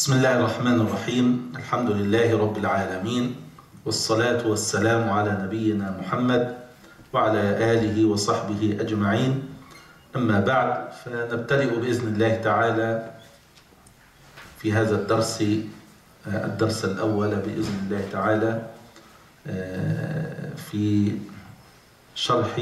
بسم الله الرحمن الرحيم. الحمد لله رب العالمين، والصلاة والسلام على نبينا محمد وعلى آله وصحبه أجمعين. أما بعد، فنبتدئ بإذن الله تعالى في هذا الدرس الأول بإذن الله تعالى في شرح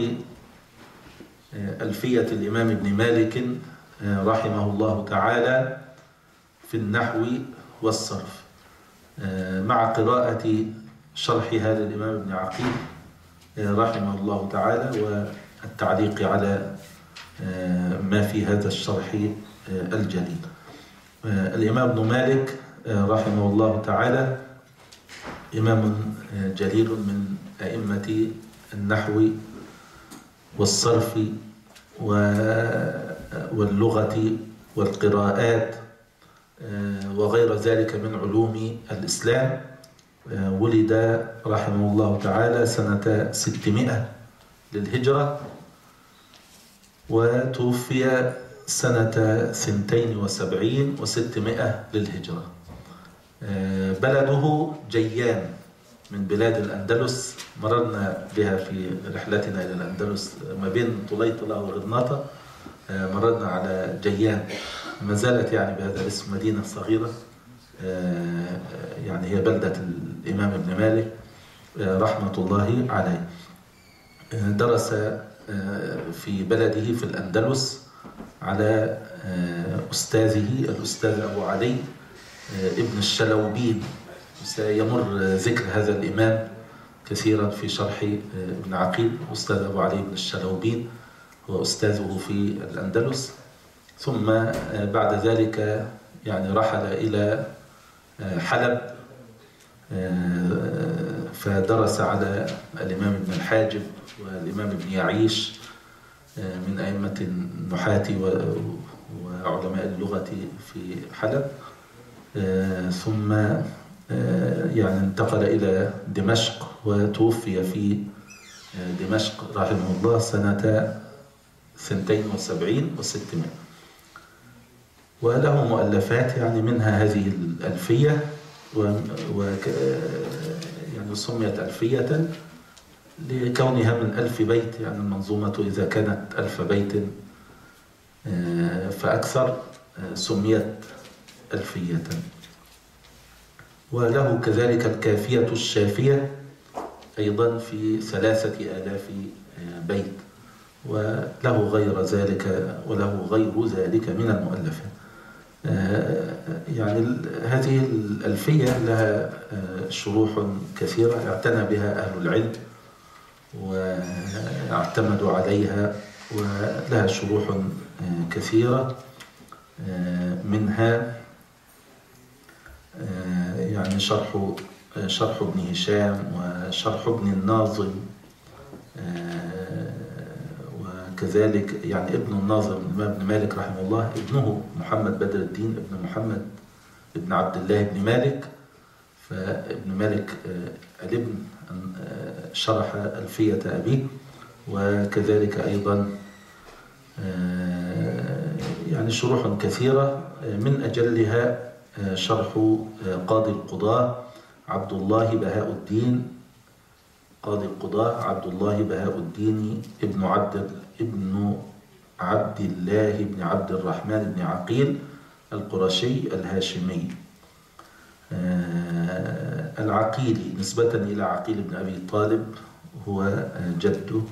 ألفية الإمام ابن مالك رحمه الله تعالى في النحو والصرف، مع قراءة شرحها للإمام ابن عقيل رحمه الله تعالى والتعليق على ما في هذا الشرح الجليل. الإمام ابن مالك رحمه الله تعالى إمام جليل من أئمة النحو والصرف واللغة والقراءات وغير ذلك من علوم الإسلام. ولد رحمه الله تعالى سنة 600 للهجرة، وتوفي سنة 72 و600 للهجرة. بلده جيان من بلاد الأندلس، مررنا بها في رحلتنا إلى الأندلس ما بين طليطلة وغرناطة، مررنا على جيان، ما زالت يعني بهذا الاسم مدينة صغيرة، يعني هي بلدة الإمام ابن مالك رحمة الله عليه. درس في بلده في الأندلس على أستاذه الأستاذ أبو علي ابن الشلوبين. سيمر ذكر هذا الإمام كثيرا في شرح ابن عقيل. أستاذ أبو علي بن الشلوبين هو أستاذه في الأندلس، ثم بعد ذلك يعني رحل إلى حلب، فدرس على الإمام ابن الحاجب والإمام ابن يعيش من أئمة النحاة وعلماء اللغة في حلب، ثم يعني انتقل إلى دمشق وتوفي في دمشق رحمه الله سنة 72 و600. وله مؤلفات يعني منها هذه الألفية، يعني سميت ألفية لكونها من 1000 بيت، يعني المنظومة إذا كانت 1000 بيت فأكثر سميت ألفية. وله كذلك الكافية الشافية أيضا في 3000 بيت، وله غير ذلك من المؤلفات. يعني هذه الألفية لها شروح كثيرة اعتنى بها أهل العلم واعتمدوا عليها، ولها شروح كثيرة، منها يعني شرح ابن هشام وشرح ابن الناظم، وكذلك يعني ابن الناظم الإمام ابن مالك رحمه الله ابنه محمد بدر الدين ابن محمد ابن عبد الله بن مالك، فابن مالك الابن شرح ألفية أبيه. وكذلك أيضا يعني شروح كثيرة، من أجلها شرح قاضي القضاة عبد الله بهاء الدين، قاضي القضاة عبد الله بهاء الدين ابن عبد الله بن عبد الرحمن بن عقيل القرشي الهاشمي العقيلي، نسبة إلى عقيل بن أبي طالب هو جده،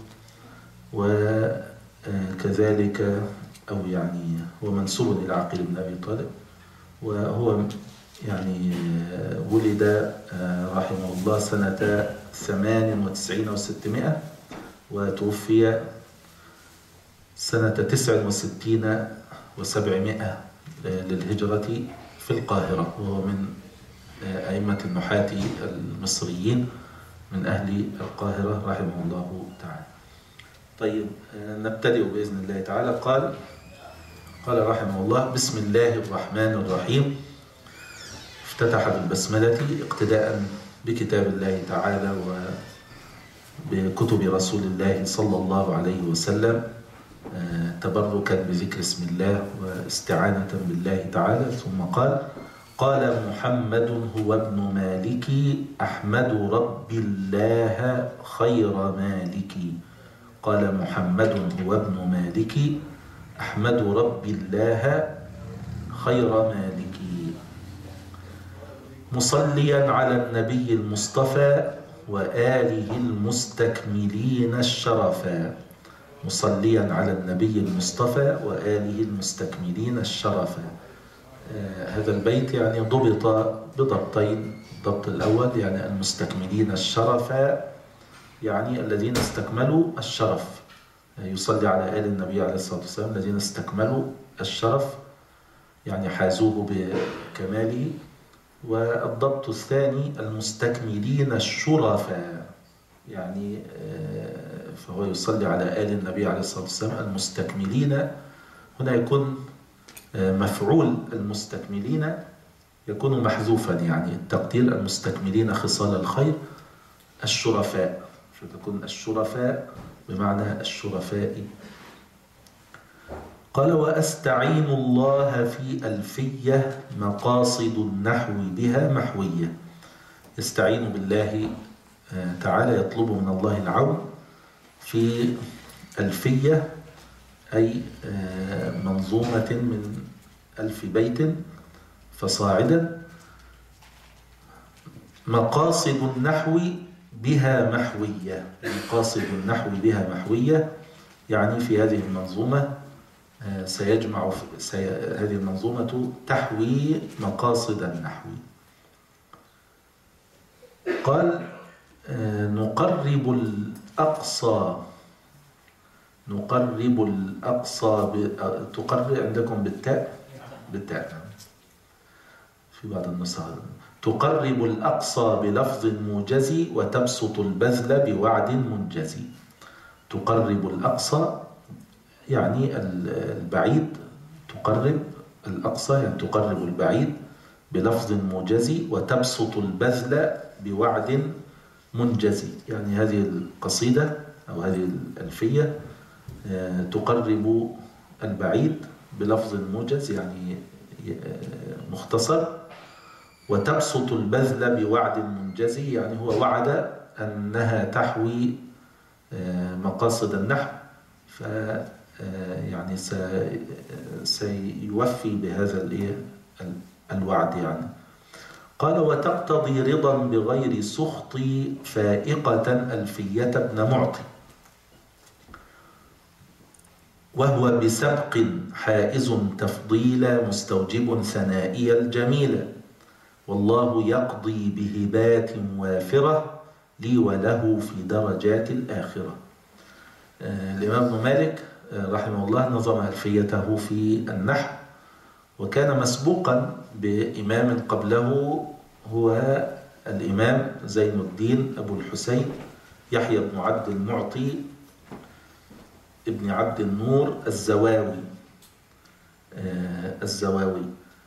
وكذلك أو يعني هو منسوب إلى عقيل بن أبي طالب، وهو يعني ولد رحمه الله سنة 98 و600، وتوفي سنة 69 و700 للهجرة في القاهرة، وهو من أئمة النحاة المصريين من أهل القاهرة رحمه الله تعالى. طيب، نبتدئ بإذن الله تعالى. قال رحمه الله: بسم الله الرحمن الرحيم. افتتح بالبسملة اقتداء بكتاب الله تعالى وبكتب رسول الله صلى الله عليه وسلم، تبركا بذكر اسم الله واستعانة بالله تعالى. ثم قال: قال محمد هو ابن مالك أحمد رب الله خير مالك. قال محمد هو ابن مالك أحمد رب الله خير مالك. مصليا على النبي المصطفى وآله المستكملين الشرفا. مصليا على النبي المصطفى وآله المستكملين الشرفا. هذا البيت يعني ضبط بضبطين. الضبط الأول يعني المستكملين الشرفا، يعني الذين استكملوا الشرف. يصلي على آل النبي عليه الصلاة والسلام الذين استكملوا الشرف، يعني حازوه بكماله. والضبط الثاني المستكملين الشرفا، يعني فهو يصلي على آل النبي عليه الصلاة والسلام المستكملين. هنا يكون مفعول المستكملين يكون محذوفا، يعني التقدير المستكملين خصال الخير الشرفاء، فتكون الشرفاء بمعنى الشرفاء. قال وأستعين الله في ألفية مقاصد النحو بها محوية. يستعين بالله تعالى، يطلب من الله العون في ألفية، أي منظومة من 1000 بيت فصاعدا. مقاصد النحو بها محوية. مقاصد النحو بها محوية، يعني في هذه المنظومة سيجمع هذه المنظومة تحوي مقاصد النحو. قال نقرب الأقصى. نقرب الأقصى تقرب عندكم بالتاء في بعض النسخ. تقرب الأقصى بلفظ موجز وتبسط البذل بوعد منجز. تقرب الأقصى يعني البعيد. تقرب الأقصى يعني تقرب البعيد بلفظ موجز وتبسط البذل بوعد منجز. يعني هذه القصيدة أو هذه الألفية تقرب البعيد بلفظ موجز يعني مختصر، وتبسط البذل بوعد منجز يعني هو وعد أنها تحوي مقاصد النحو، ف يعني سيوفي بهذا الوعد يعني. قال وتقتضي رضا بغير سخط فائقة ألفية ابن معطي، وهو بسبق حائز تفضيل مستوجب ثنائي الجميل، والله يقضي بهبات وافرة لي وله في درجات الآخرة. الإمام ابن مالك رحمه الله نظم ألفيته في النحو، وكان مسبوقا بإمام قبله هو الإمام زين الدين أبو الحسين يحيى بن عبد المعطي ابن عبد النور الزواوي.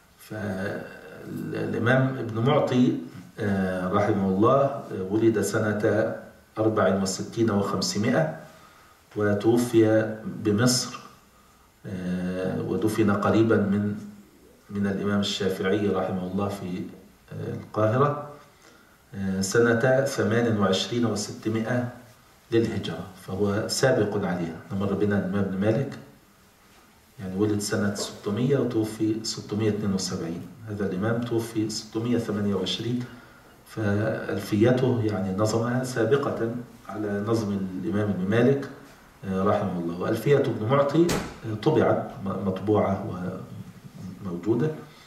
فالإمام ابن معطي رحمه الله ولد سنة 64 و500، وتوفي بمصر، ودفن قريبا من الإمام الشافعي رحمه الله في القاهرة سنة 28 و600 للهجرة، فهو سابق عليها. مر بنا الإمام ابن مالك يعني ولد سنة 600 وتوفي 672. هذا الإمام توفي 628، فألفيته يعني نظمها سابقة على نظم الإمام ابن مالك رحمه الله. وألفية ابن معطي طبعت مطبوعة وموجودة،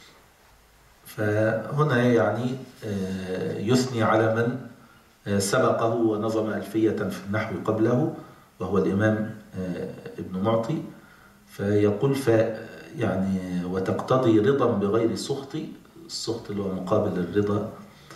فهنا يعني يثني على من سبقه ونظم ألفية في النحو قبله وهو الإمام ابن معطي. فيقول يعني وتقتضي رضا بغير سخط، السخط اللي هو مقابل الرضا.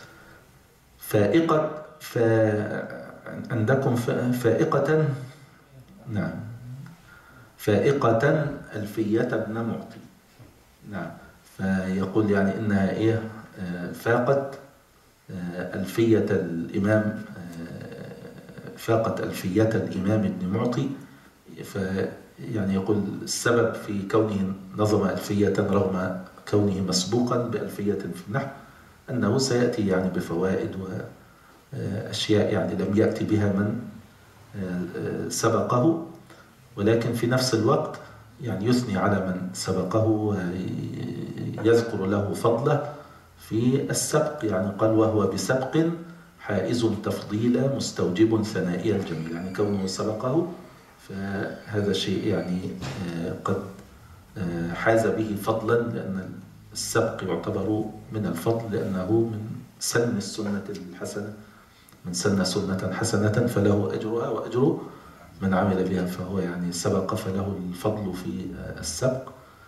فائقة عندكم فائقة، نعم، فائقة ألفية ابن معطي، نعم. فيقول يعني إنها فاقت ألفية الإمام، فاقت ألفية الإمام ابن معطي. يعني يقول السبب في كونه نظم ألفية رغم كونه مسبوقا بألفية في النحو أنه سيأتي يعني بفوائد وأشياء يعني لم يأتي بها من سبقه، ولكن في نفس الوقت يعني يثني على من سبقه ويذكر له فضله في السبق. يعني قال: وهو بسبق حائز تفضيلا مستوجب ثنائي الجميل. يعني كونه سبقه فهذا شيء يعني قد حاز به فضلا، لأن السبق يعتبر من الفضل، لأنه من سن السنة الحسنة، من سن سنة حسنة فله أجرها وأجر من عمل بها، فهو يعني سبق فله الفضل في السبق.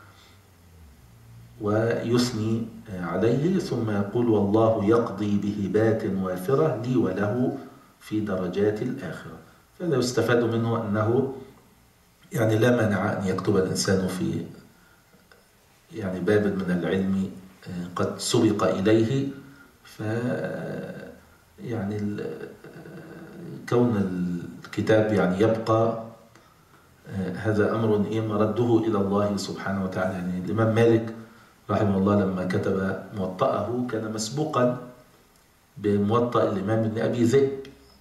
ويثني عليه ثم يقول: والله يقضي بهبات وافرة لي وله في درجات الآخرة. فلا يستفاد منه أنه يعني لا مانع أن يكتب الإنسان في يعني باب من العلم قد سبق إليه، يعني كون الكتاب يعني يبقى هذا أمر مرده إلى الله سبحانه وتعالى. يعني الإمام مالك رحمه الله لما كتب موطأه كان مسبوقا بموطأ الإمام ابن أبي ذئب،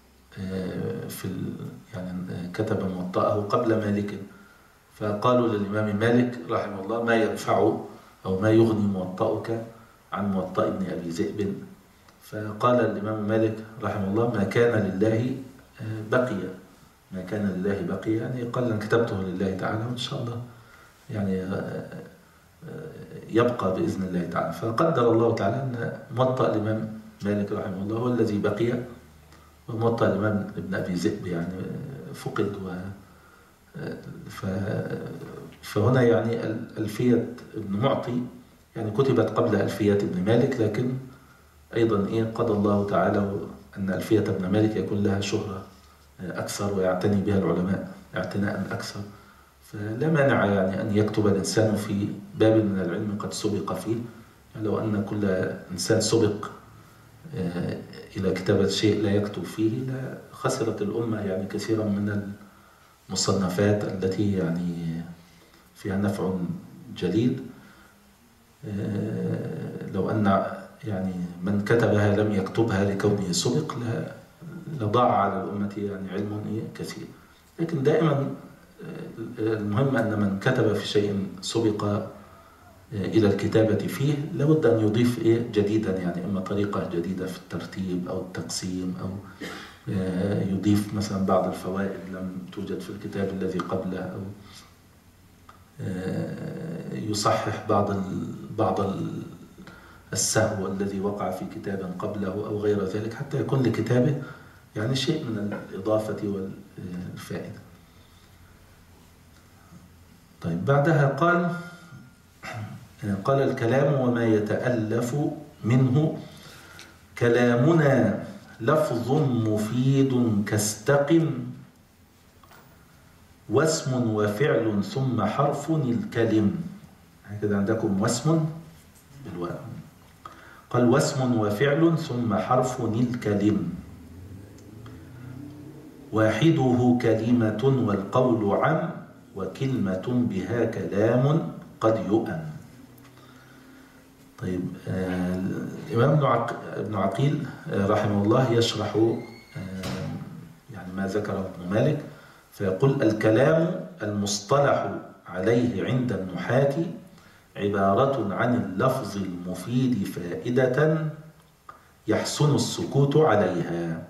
يعني كتب موطأه قبل مالك، فقالوا للإمام مالك رحمه الله: ما ينفع أو ما يغني موطأك عن موطأ ابن أبي ذئب؟ فقال الإمام مالك رحمه الله: ما كان لله بقي، ما كان لله بقي، يعني قال: أن كتبته لله تعالى وإن شاء الله يعني يبقى بإذن الله تعالى. فقدر الله تعالى أن موطأ الإمام مالك رحمه الله هو الذي بقي، وموطأ الإمام ابن أبي ذئب يعني فقد. فهنا يعني ألفية ابن معطي يعني كتبت قبل ألفية ابن مالك، لكن أيضا قضى الله تعالى أن ألفية ابن مالك يكون لها شهرة أكثر ويعتني بها العلماء اعتناء أكثر، فلا مانع يعني أن يكتب الإنسان في باب من العلم قد سبق فيه. يعني لو أن كل إنسان سبق إلى كتابة شيء لا يكتب فيه لخسرت الأمة يعني كثيرا من المصنفات التي يعني فيها نفع جليل. لو أن يعني من كتبها لم يكتبها لكونه سبق لضاع على الأمة يعني علم كثير. لكن دائما المهم أن من كتب في شيء سبق إلى الكتابة فيه لابد أن يضيف جديدا، يعني إما طريقة جديدة في الترتيب أو التقسيم، أو يضيف مثلا بعض الفوائد لم توجد في الكتاب الذي قبله، أو يصحح بعض السهو الذي وقع في كتاب قبله أو غير ذلك، حتى يكون لكتابه يعني شيء من الإضافة والفائدة. طيب بعدها قال: الكلام وما يتألف منه كلامنا لفظ مفيد كاستقم واسم وفعل ثم حرف الكلم. هكذا عندكم واسم بالواو، قال: واسم وفعل ثم حرف الكلم واحده كلمة والقول عم وكلمة بها كلام قد يؤم. طيب الإمام ابن عقيل رحمه الله يشرح يعني ما ذكره ابن مالك، فيقول: الكلام المصطلح عليه عند النحاة عبارة عن اللفظ المفيد فائدة يحسن السكوت عليها.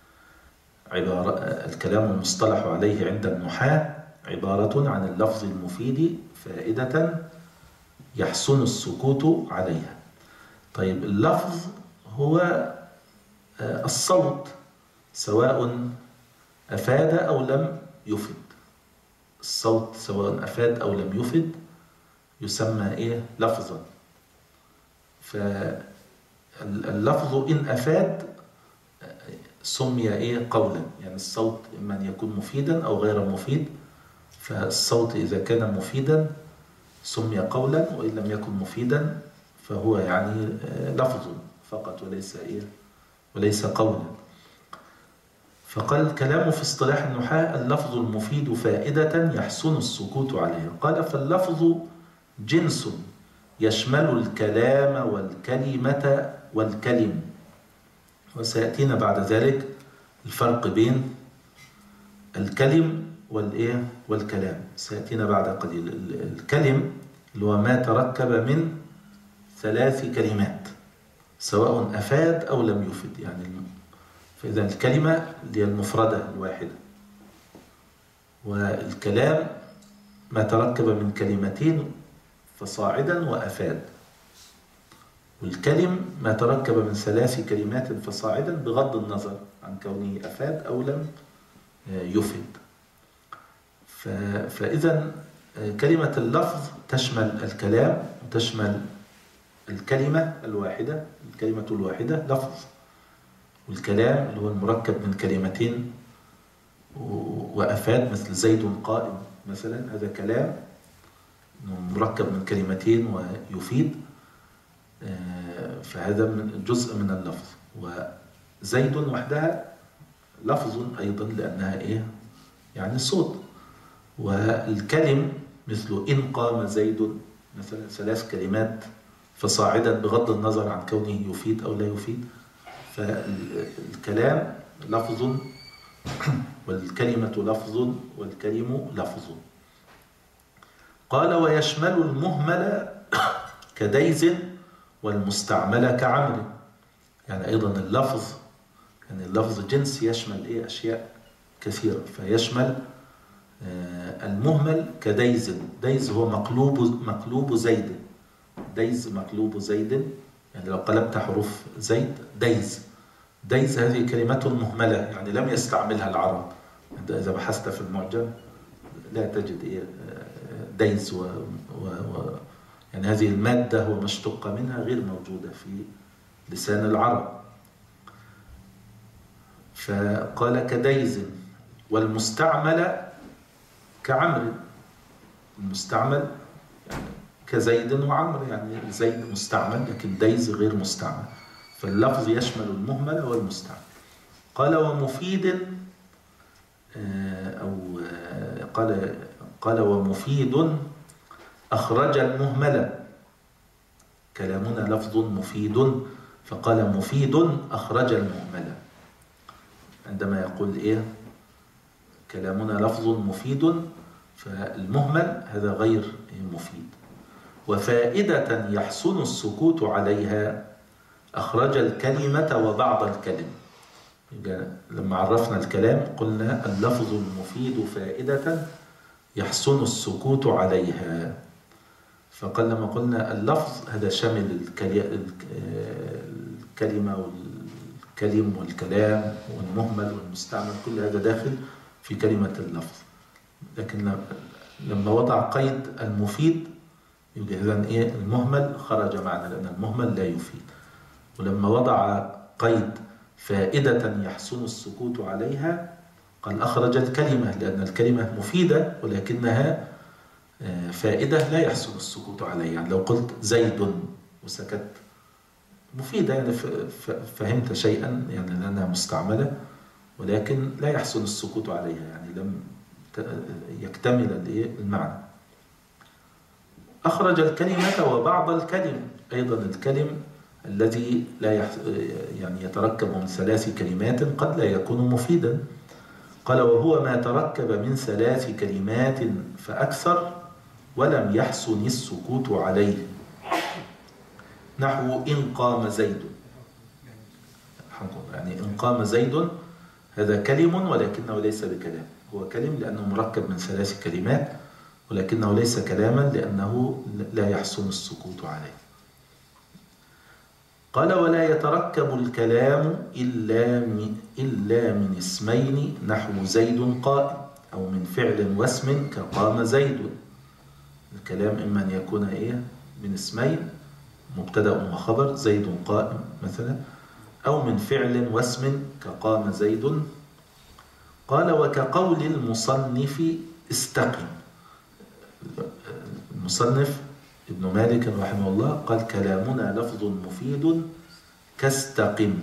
الكلام المصطلح عليه عند النحاة عبارة عن اللفظ المفيد فائدة يحسن السكوت عليها. طيب اللفظ هو الصوت، سواء أفاد أو لم يفد. الصوت سواء أفاد أو لم يفد يسمى لفظا. فاللفظ إن أفاد سمي قولا، يعني الصوت إما أن يكون مفيدا أو غير مفيد، فالصوت إذا كان مفيدا سمي قولا، وإن لم يكن مفيدا فهو يعني لفظ فقط وليس قولا. فقال: الكلام في اصطلاح النحاة اللفظ المفيد فائدة يحسن السكوت عليها. قال: فاللفظ جنس يشمل الكلام والكلمة والكلم. وسيأتينا بعد ذلك الفرق بين الكلم والكلام، سيأتينا بعد قليل. الكلم اللي هو ما تركب من 3 كلمات سواء أفاد أو لم يفد، يعني فإذا الكلمة اللي هي المفردة الواحدة، والكلام ما تركب من 2 فصاعدا وأفاد، والكلم ما تركب من 3 كلمات فصاعدا بغض النظر عن كونه أفاد أو لم يفد. فإذا كلمة اللفظ تشمل الكلام وتشمل الكلمة الواحدة، الكلمة الواحدة لفظ، والكلام اللي هو المركب من 2 وأفاد مثل زيد قائم مثلا، هذا كلام مركب من 2 ويفيد، فهذا من جزء من اللفظ. وزيد وحدها لفظ أيضا لأنها يعني صوت. والكلم مثل إن قام زيد مثلا 3 كلمات فصاعدا بغض النظر عن كونه يفيد أو لا يفيد، فالكلام لفظ والكلمة لفظ والكلم لفظ. قال ويشمل المهمل كديز والمستعمل كعمر. يعني أيضا اللفظ، يعني اللفظ جنس يشمل أشياء كثيرة، فيشمل المهمل كديز. ديز هو مقلوب زيد، ديز مقلوب زيد، يعني لو قلبت حروف زيد ديز. ديز هذه كلمة مهملة يعني لم يستعملها العرب، إذا بحثت في المعجم لا تجد ديز يعني هذه المادة هو ما اشتق منها غير موجودة في لسان العرب. فقال كديز والمستعمل كعمر. المستعمل يعني كزيد وعمر، يعني زيد مستعمل لكن ديز غير مستعمل، فاللفظ يشمل المهمل والمستعمل. قال ومفيد قال ومفيد أخرج المهمل. كلامنا لفظ مفيد، فقال مفيد أخرج المهمل. عندما يقول كلامنا لفظ مفيد، فالمهمل هذا غير مفيد. وفائدة يحسن السكوت عليها أخرج الكلمة وبعض الكلم. لما عرفنا الكلام قلنا اللفظ المفيد فائدة يحسن السكوت عليها، فقال لما قلنا اللفظ هذا شامل الكلمة والكلم والكلام والمهمل والمستعمل، كل هذا داخل في كلمة اللفظ. لكن لما وضع قيد المفيد يبقى إذن المهمل خرج معنا لأن المهمل لا يفيد. ولما وضع قيد فائدة يحسن السكوت عليها قال أخرج الكلمة، لأن الكلمة مفيدة ولكنها فائدة لا يحسن السكوت عليها. يعني لو قلت زيد وسكت مفيدة، يعني فهمت شيئا يعني لأنها مستعملة، ولكن لا يحسن السكوت عليها، يعني لم يكتمل المعنى. أخرج الكلمة وبعض الكلم. أيضا الكلم الذي لا يعني يتركب من 3 كلمات قد لا يكون مفيدا. قال وهو ما تركب من 3 كلمات فأكثر ولم يحسن السكوت عليه، نحو إن قام زيد. يعني إن قام زيد هذا كلم ولكنه ليس بكلام، هو كلم لأنه مركب من 3 كلمات ولكنه ليس كلاما لأنه لا يحسن السكوت عليه. قال ولا يتركب الكلام إلا من اسمين، نحو زيد قائم، أو من فعل واسم كقام زيد. الكلام إما أن يكون من اسمين مبتدأ وخبر زيد قائم مثلا، أو من فعل واسم كقام زيد. قال وكقول المصنف استقم. المصنف ابن مالك رحمه الله قال كلامنا لفظ مفيد كاستقم،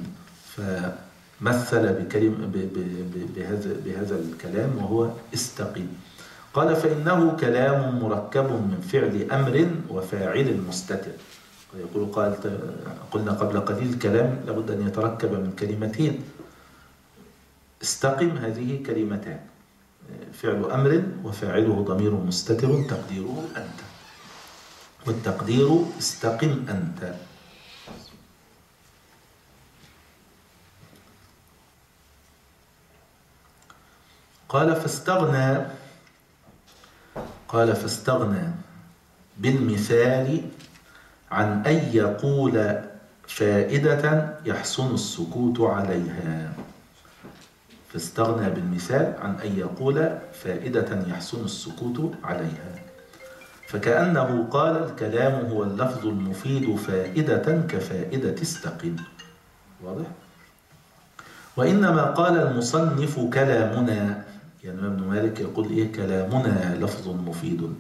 فمثل بهذا الكلام وهو استقم. قال فإنه كلام مركب من فعل أمر وفاعل مستتر. يقول قلنا قبل قليل الكلام لابد أن يتركب من كلمتين. استقم هذه كلمتان، فعل أمر وفاعله ضمير مستتر تقديره أنت، والتقدير استقم أنت. قال فاستغنى بالمثال عن أن يقول فائدة يحسن السكوت عليها. فاستغنى بالمثال عن أن يقول فائدة يحسن السكوت عليها، فكأنه قال الكلام هو اللفظ المفيد فائدة كفائدة استقم. واضح؟ وإنما قال المصنف كلامنا، يعني ابن مالك يقول إيه كلامنا لفظ مفيد.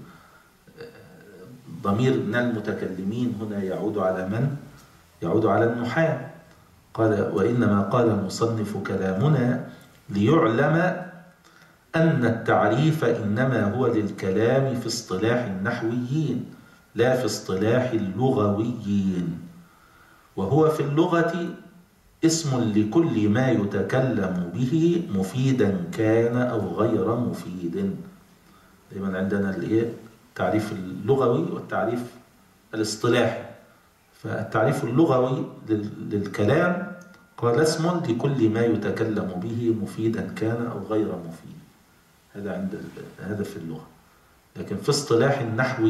ضميرنا المتكلمين هنا يعود على من؟ يعود على النحاة. قال وإنما قال المصنف كلامنا ليعلم أن التعريف إنما هو للكلام في اصطلاح النحويين لا في اصطلاح اللغويين، وهو في اللغة اسم لكل ما يتكلم به مفيدا كان أو غير مفيد. دائما عندنا التعريف اللغوي والتعريف الاصطلاحي. فالتعريف اللغوي للكلام قال اسم لكل ما يتكلم به مفيدا كان أو غير مفيد. هذا في اللغة. لكن في اصطلاح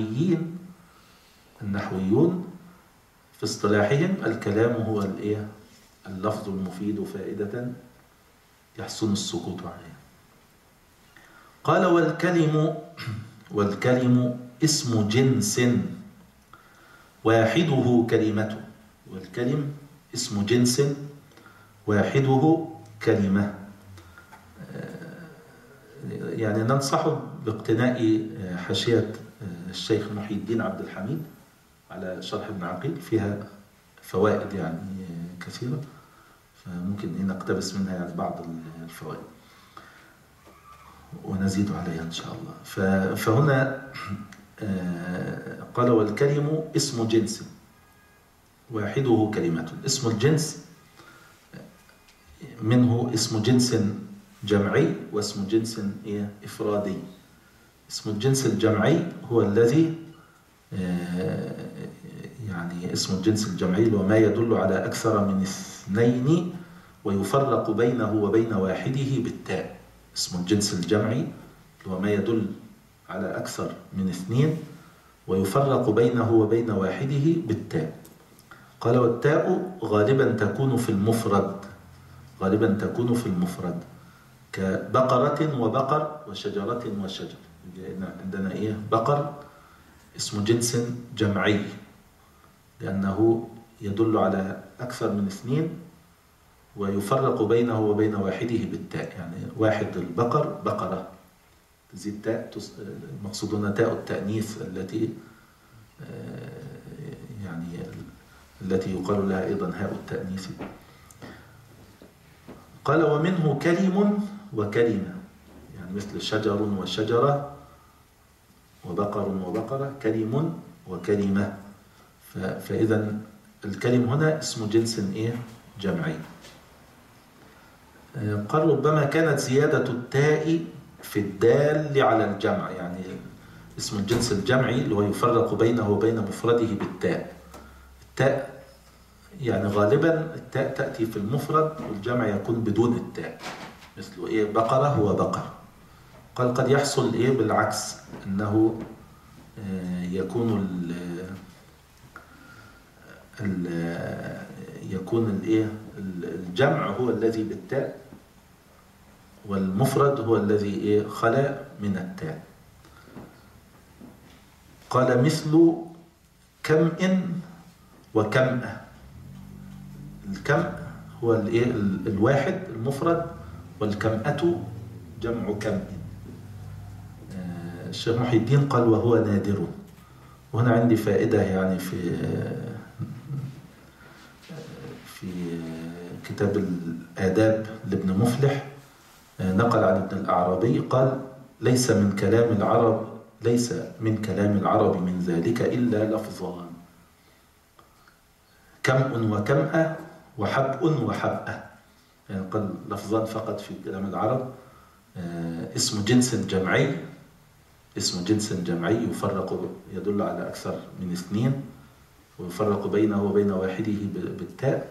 النحويون في اصطلاحهم الكلام هو اللفظ المفيد فائدة يحسن السكوت عليه. قال والكلم اسم جنس واحده كلمة. والكلم اسم جنس واحده كلمة. يعني ننصح باقتناء حاشية الشيخ محي الدين عبد الحميد على شرح ابن عقيل، فيها فوائد يعني كثيرة، فممكن نقتبس منها يعني بعض الفوائد ونزيد عليها إن شاء الله. فهنا قال والكلم اسم جنس واحده كلمة. اسم الجنس منه اسم جنس جمعي واسم جنس إفرادي. اسم الجنس الجمعي هو الذي يعني اسم الجنس الجمعي اللي هو ما يدل على أكثر من اثنين ويفرق بينه وبين واحده بالتاء. اسم الجنس الجمعي اللي هو ما يدل على أكثر من اثنين ويفرق بينه وبين واحده بالتاء. قال والتاء غالبا تكون في المفرد كبقرة وبقر وشجرة وشجر. عندنا بقر اسم جنس جمعي لأنه يدل على أكثر من اثنين ويفرق بينه وبين واحده بالتاء. يعني واحد البقر بقرة تزيد تاء، المقصود هنا تاء التأنيث التي يقال لها أيضا هاء التأنيث. قال ومنه كلم وكلمة، يعني مثل شجر وشجرة وبقر وبقرة، كلم وكلمة. فإذا الكلم هنا اسم جنس جمعي. قال ربما كانت زيادة التاء في الدال على الجمع، يعني اسم الجنس الجمعي اللي هو يفرق بينه وبين مفرده بالتاء. التاء يعني غالبا التاء تأتي في المفرد والجمع يكون بدون التاء، مثل بقرة هو بقر. قال قد يحصل بالعكس، أنه يكون الجمع هو الذي بالتاء والمفرد هو الذي خلا من التاء. قال مثل كمء وكمأة. الكمء هو الواحد المفرد، والكمأة جمع كمء. الشيخ محي الدين قال وهو نادر. وهنا عندي فائدة يعني في كتاب الآداب لابن مفلح، نقل عن ابن الأعرابي قال ليس من كلام العرب، ليس من كلام العرب من ذلك إلا لفظان: كمء وكمأة وحبء وحبأة. يعني قال لفظان فقط في كلام العرب. اسم جنس جمعي، اسم جنس جمعي يفرق، يدل على أكثر من اثنين، ويفرق بينه وبين واحده بالتاء.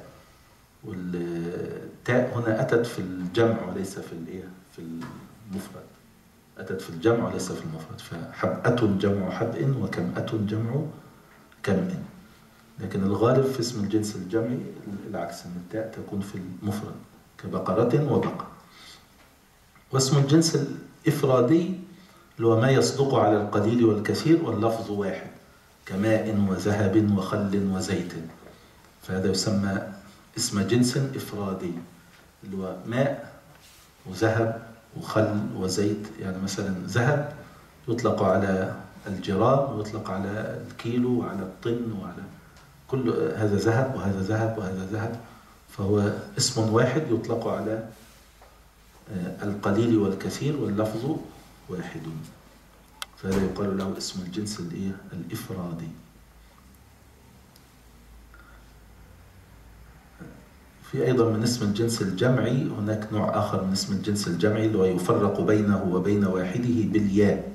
والتاء هنا أتت في الجمع وليس في المفرد، أتت في الجمع وليس في المفرد. فحبأة جمع حبء وكمأة جمع كمء. لكن الغالب في اسم الجنس الجمعي العكس، أن التاء تكون في المفرد كبقرة وبقر. واسم الجنس الإفرادي اللي هو ما يصدق على القليل والكثير واللفظ واحد، كماء وذهب وخل وزيت. فهذا يسمى اسم جنس إفرادي، اللي هو ماء وذهب وخل وزيت. يعني مثلا ذهب يطلق على الجرام ويطلق على الكيلو وعلى الطن وعلى كل هذا ذهب، وهذا ذهب وهذا ذهب. فهو اسم واحد يطلق على القليل والكثير واللفظ واحد. فهذا يقال له اسم الجنس الإفرادي. في أيضا من اسم الجنس الجمعي هناك نوع آخر من اسم الجنس الجمعي اللي هو يفرق بينه وبين واحده بالياء،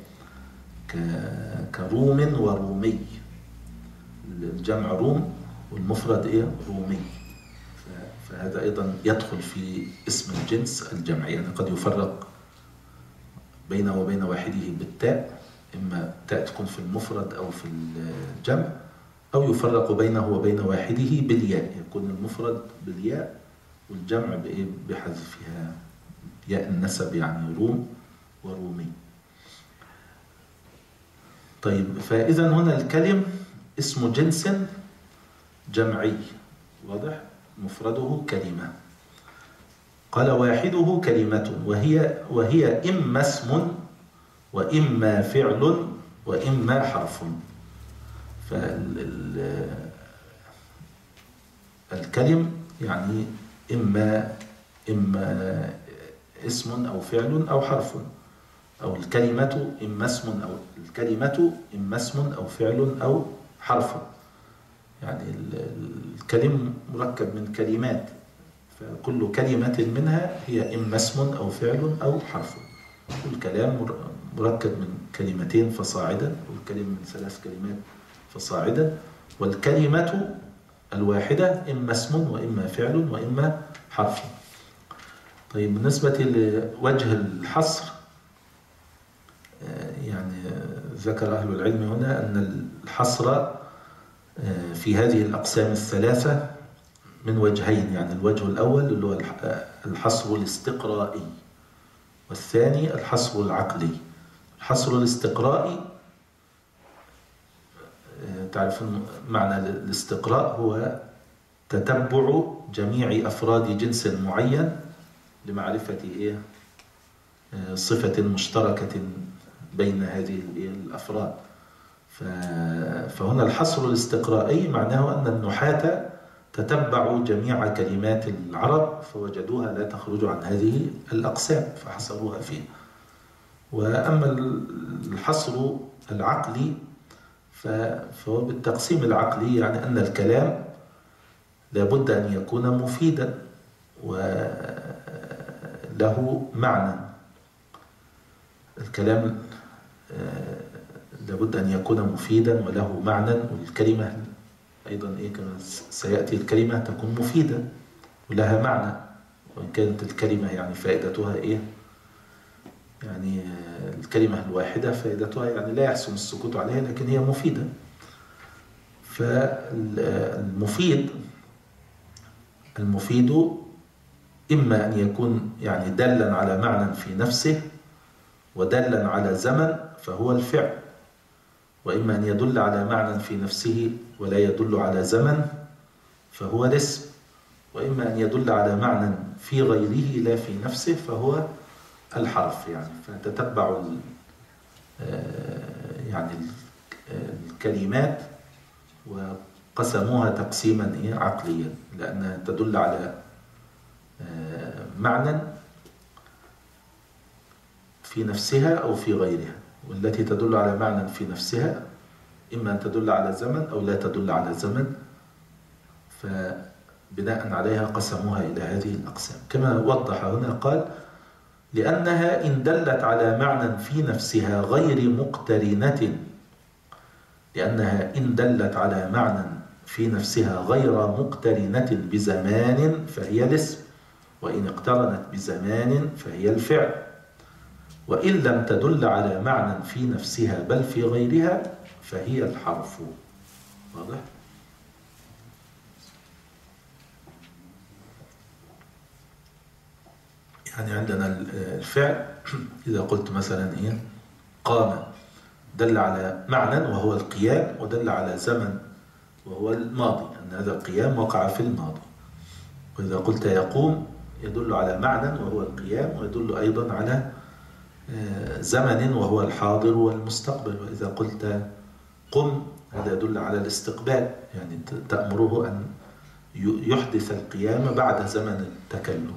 كروم ورومي. الجمع روم والمفرد رومي. فهذا أيضا يدخل في اسم الجنس الجمعي. يعني قد يفرق بينه وبين واحده بالتاء، إما تاء تكون في المفرد أو في الجمع، أو يفرق بينه وبين واحده بالياء، يكون المفرد بالياء والجمع بحذفها ياء النسب، يعني روم ورومي. طيب، فإذا هنا الكلم اسم جنس جمعي واضح، مفرده كلمة. قال واحده كلمة، وهي إما اسم وإما فعل وإما حرف. فالكلم يعني إما اسم أو فعل أو حرف، أو الكلمة إما اسم أو فعل أو حرف. يعني الكلم مركب من كلمات، فكل كلمة منها هي إما اسم أو فعل أو حرف. والكلام مركب من كلمتين فصاعدا، والكلم من 3 كلمات فصاعدا. والكلمة الواحدة إما اسم وإما فعل وإما حرف. طيب، بالنسبة لوجه الحصر، يعني ذكر أهل العلم هنا أن الحصر في هذه الأقسام الثلاثة من وجهين. يعني الوجه الأول اللي هو الحصر الاستقرائي، والثاني الحصر العقلي. الحصر الاستقرائي، تعرفون معنى الاستقراء هو تتبع جميع أفراد جنس معين لمعرفة صفة مشتركة بين هذه الأفراد. فهنا الحصر الاستقرائي معناه أن النحاة تتبعوا جميع كلمات العرب فوجدوها لا تخرج عن هذه الأقسام فحصروها فيه. وأما الحصر العقلي فهو بالتقسيم العقلي، يعني أن الكلام لابد أن يكون مفيدا وله معنى. الكلام لابد أن يكون مفيدا وله معنى. والكلمة أيضا كما سيأتي الكلمة تكون مفيدة ولها معنى، وإن كانت الكلمة يعني فائدتها يعني الكلمة الواحدة فائدتها يعني لا يحسن السكوت عليها، لكن هي مفيدة. فالمفيد إما أن يكون يعني دالا على معنى في نفسه ودالا على زمن فهو الفعل، وإما أن يدل على معنى في نفسه ولا يدل على زمن فهو الاسم، وإما أن يدل على معنى في غيره لا في نفسه فهو الحرف. يعني فتتبع يعني الكلمات وقسموها تقسيما عقليا، لأنها تدل على معنى في نفسها أو في غيرها. والتي تدل على معنى في نفسها إما أن تدل على زمن أو لا تدل على زمن، فبناء عليها قسموها إلى هذه الأقسام. كما وضح هنا قال: لأنها إن دلت على معنى في نفسها غير مقترنة، لأنها إن دلت على معنى في نفسها غير مقترنة بزمان فهي الاسم، وإن اقترنت بزمان فهي الفعل. وإن لم تدل على معنى في نفسها بل في غيرها فهي الحرف. واضح؟ يعني عندنا الفعل إذا قلت مثلا إيه قام، دل على معنى وهو القيام، ودل على زمن وهو الماضي، أن هذا القيام وقع في الماضي. وإذا قلت يقوم يدل على معنى وهو القيام، ويدل أيضا على زمن وهو الحاضر والمستقبل. وإذا قلت قم هذا يدل على الاستقبال، يعني تأمره أن يحدث القيام بعد زمن التكلم.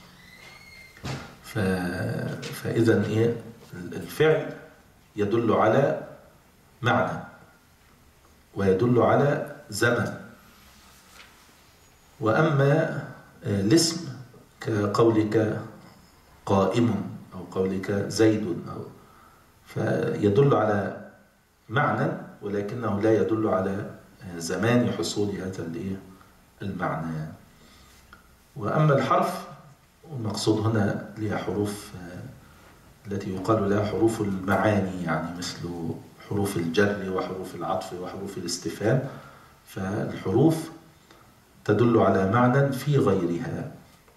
فإذا إيه الفعل يدل على معنى ويدل على زمن. وأما الاسم كقولك قائم أو قولك زيد فيدل على معنى ولكنه لا يدل على زمان حصول هذا المعنى. وأما الحرف المقصود هنا لها حروف التي يقال لها حروف المعاني، يعني مثل حروف الجر وحروف العطف وحروف الاستفهام، فالحروف تدل على معنى في غيرها.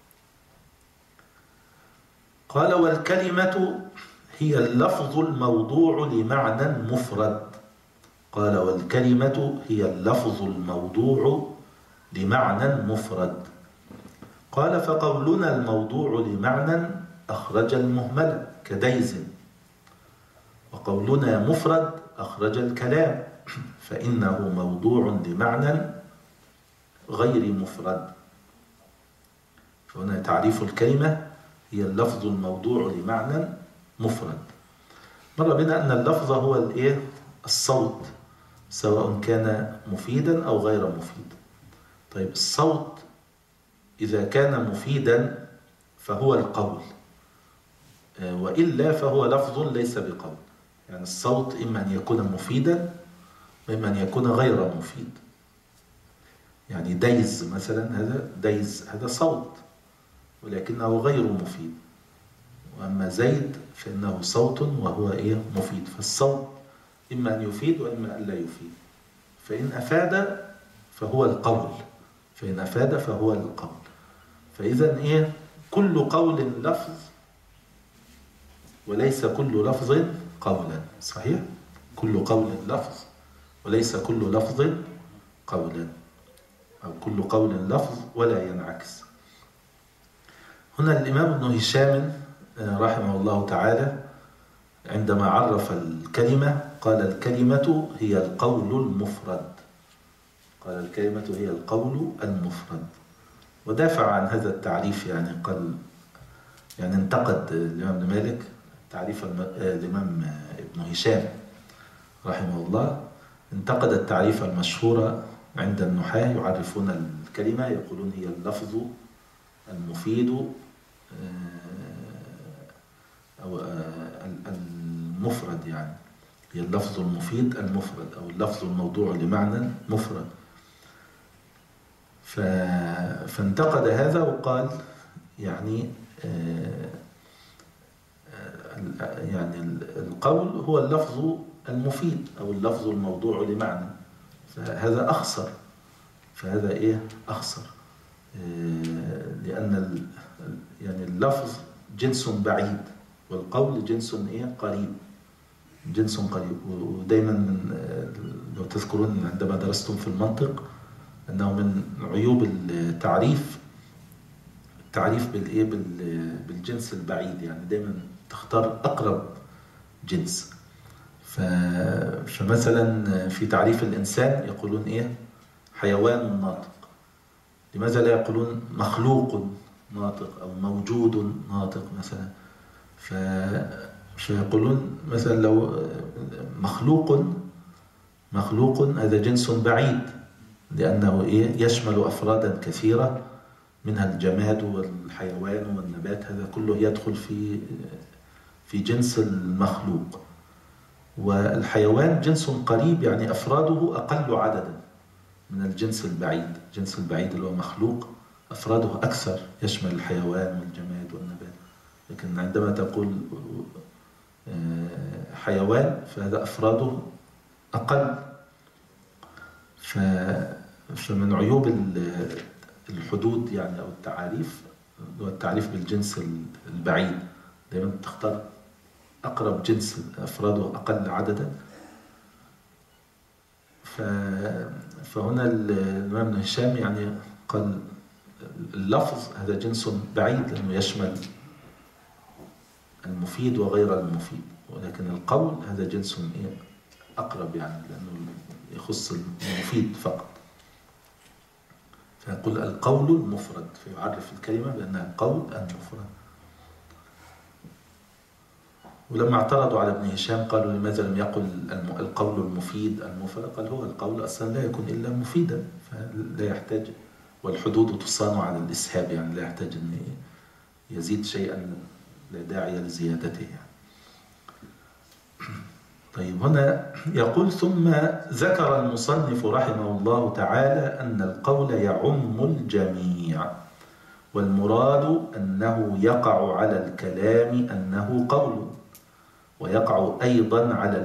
قال: والكلمة هي اللفظ الموضوع لمعنى مفرد. قال: والكلمة هي اللفظ الموضوع لمعنى مفرد. قال: فقولنا الموضوع لمعنى أخرج المهمل كديز، وقولنا مفرد أخرج الكلام، فإنه موضوع لمعنى غير مفرد. فهنا تعريف الكلمة هي اللفظ الموضوع لمعنى مفرد. مر بنا أن اللفظ هو الصوت، سواء كان مفيدا أو غير مفيد. طيب الصوت إذا كان مفيدا فهو القول، وإلا فهو لفظ ليس بقول. يعني الصوت إما أن يكون مفيدا وإما أن يكون غير مفيد. يعني ديز مثلا، هذا ديز هذا صوت ولكنه غير مفيد. وأما زيد فإنه صوت وهو مفيد. فالصوت إما أن يفيد وإما أن لا يفيد. فإن أفاد فهو القول، فإن أفاد فهو القول. فإذا كل قول لفظ وليس كل لفظ قولا. صحيح؟ كل قول لفظ وليس كل لفظ قولا، أو كل قول لفظ ولا ينعكس. هنا الإمام ابن هشام رحمه الله تعالى عندما عرف الكلمة قال: الكلمة هي القول المفرد. قال: الكلمة هي القول المفرد، ودافع عن هذا التعريف. يعني قال، يعني انتقد الإمام ابن مالك تعريف الإمام ابن هشام رحمه الله، انتقد التعريف المشهور عند النحاة يعرفون الكلمة يقولون هي اللفظ المفيد أو المفرد، يعني هي اللفظ المفيد المفرد أو اللفظ الموضوع لمعنى مفرد. فانتقد هذا وقال يعني القول هو اللفظ المفيد أو اللفظ الموضوع لمعنى، فهذا أخسر. فهذا أخسر لأن يعني اللفظ جنس بعيد والقول جنس قريب، جنس قريب. ودايما لو تذكرون عندما درستم في المنطق أنه من عيوب التعريف بالجنس البعيد، يعني دايما تختار أقرب جنس. فمثلا في تعريف الإنسان يقولون حيوان ناطق. لماذا لا يقولون مخلوق ناطق أو موجود ناطق مثلا؟ فيقولون مثلا لو مخلوق هذا جنس بعيد، لأنه يشمل أفرادا كثيرة منها الجماد والحيوان والنبات، هذا كله يدخل في جنس المخلوق. والحيوان جنس قريب، يعني أفراده أقل عددا من الجنس البعيد. الجنس البعيد اللي هو مخلوق أفراده أكثر، يشمل الحيوان والجماد والنبات. لكن عندما تقول حيوان فهذا أفراده أقل. فمن عيوب الحدود يعني أو التعاريف هو التعريف بالجنس البعيد، دائما تختار أقرب جنس أفراده أقل عددا. فهنا الإمام ابن هشام يعني قال اللفظ هذا جنس بعيد لأنه يشمل المفيد وغير المفيد، ولكن القول هذا جنس أقرب يعني لأنه يخص المفيد فقط. فيقول القول المفرد، فيعرف الكلمة بأنها قول المفرد. ولما اعترضوا على ابن هشام قالوا لماذا لم يقل القول المفيد المفرد؟ قال هو القول أصلا لا يكون إلا مفيدا، فلا يحتاج، والحدود تصان على الإسهاب، يعني لا يحتاج أن يزيد شيئا لا داعي لزيادته يعني. طيب هنا يقول ثم ذكر المصنف رحمه الله تعالى أن القول يعم الجميع، والمراد أنه يقع على الكلام أنه قول، ويقع أيضا على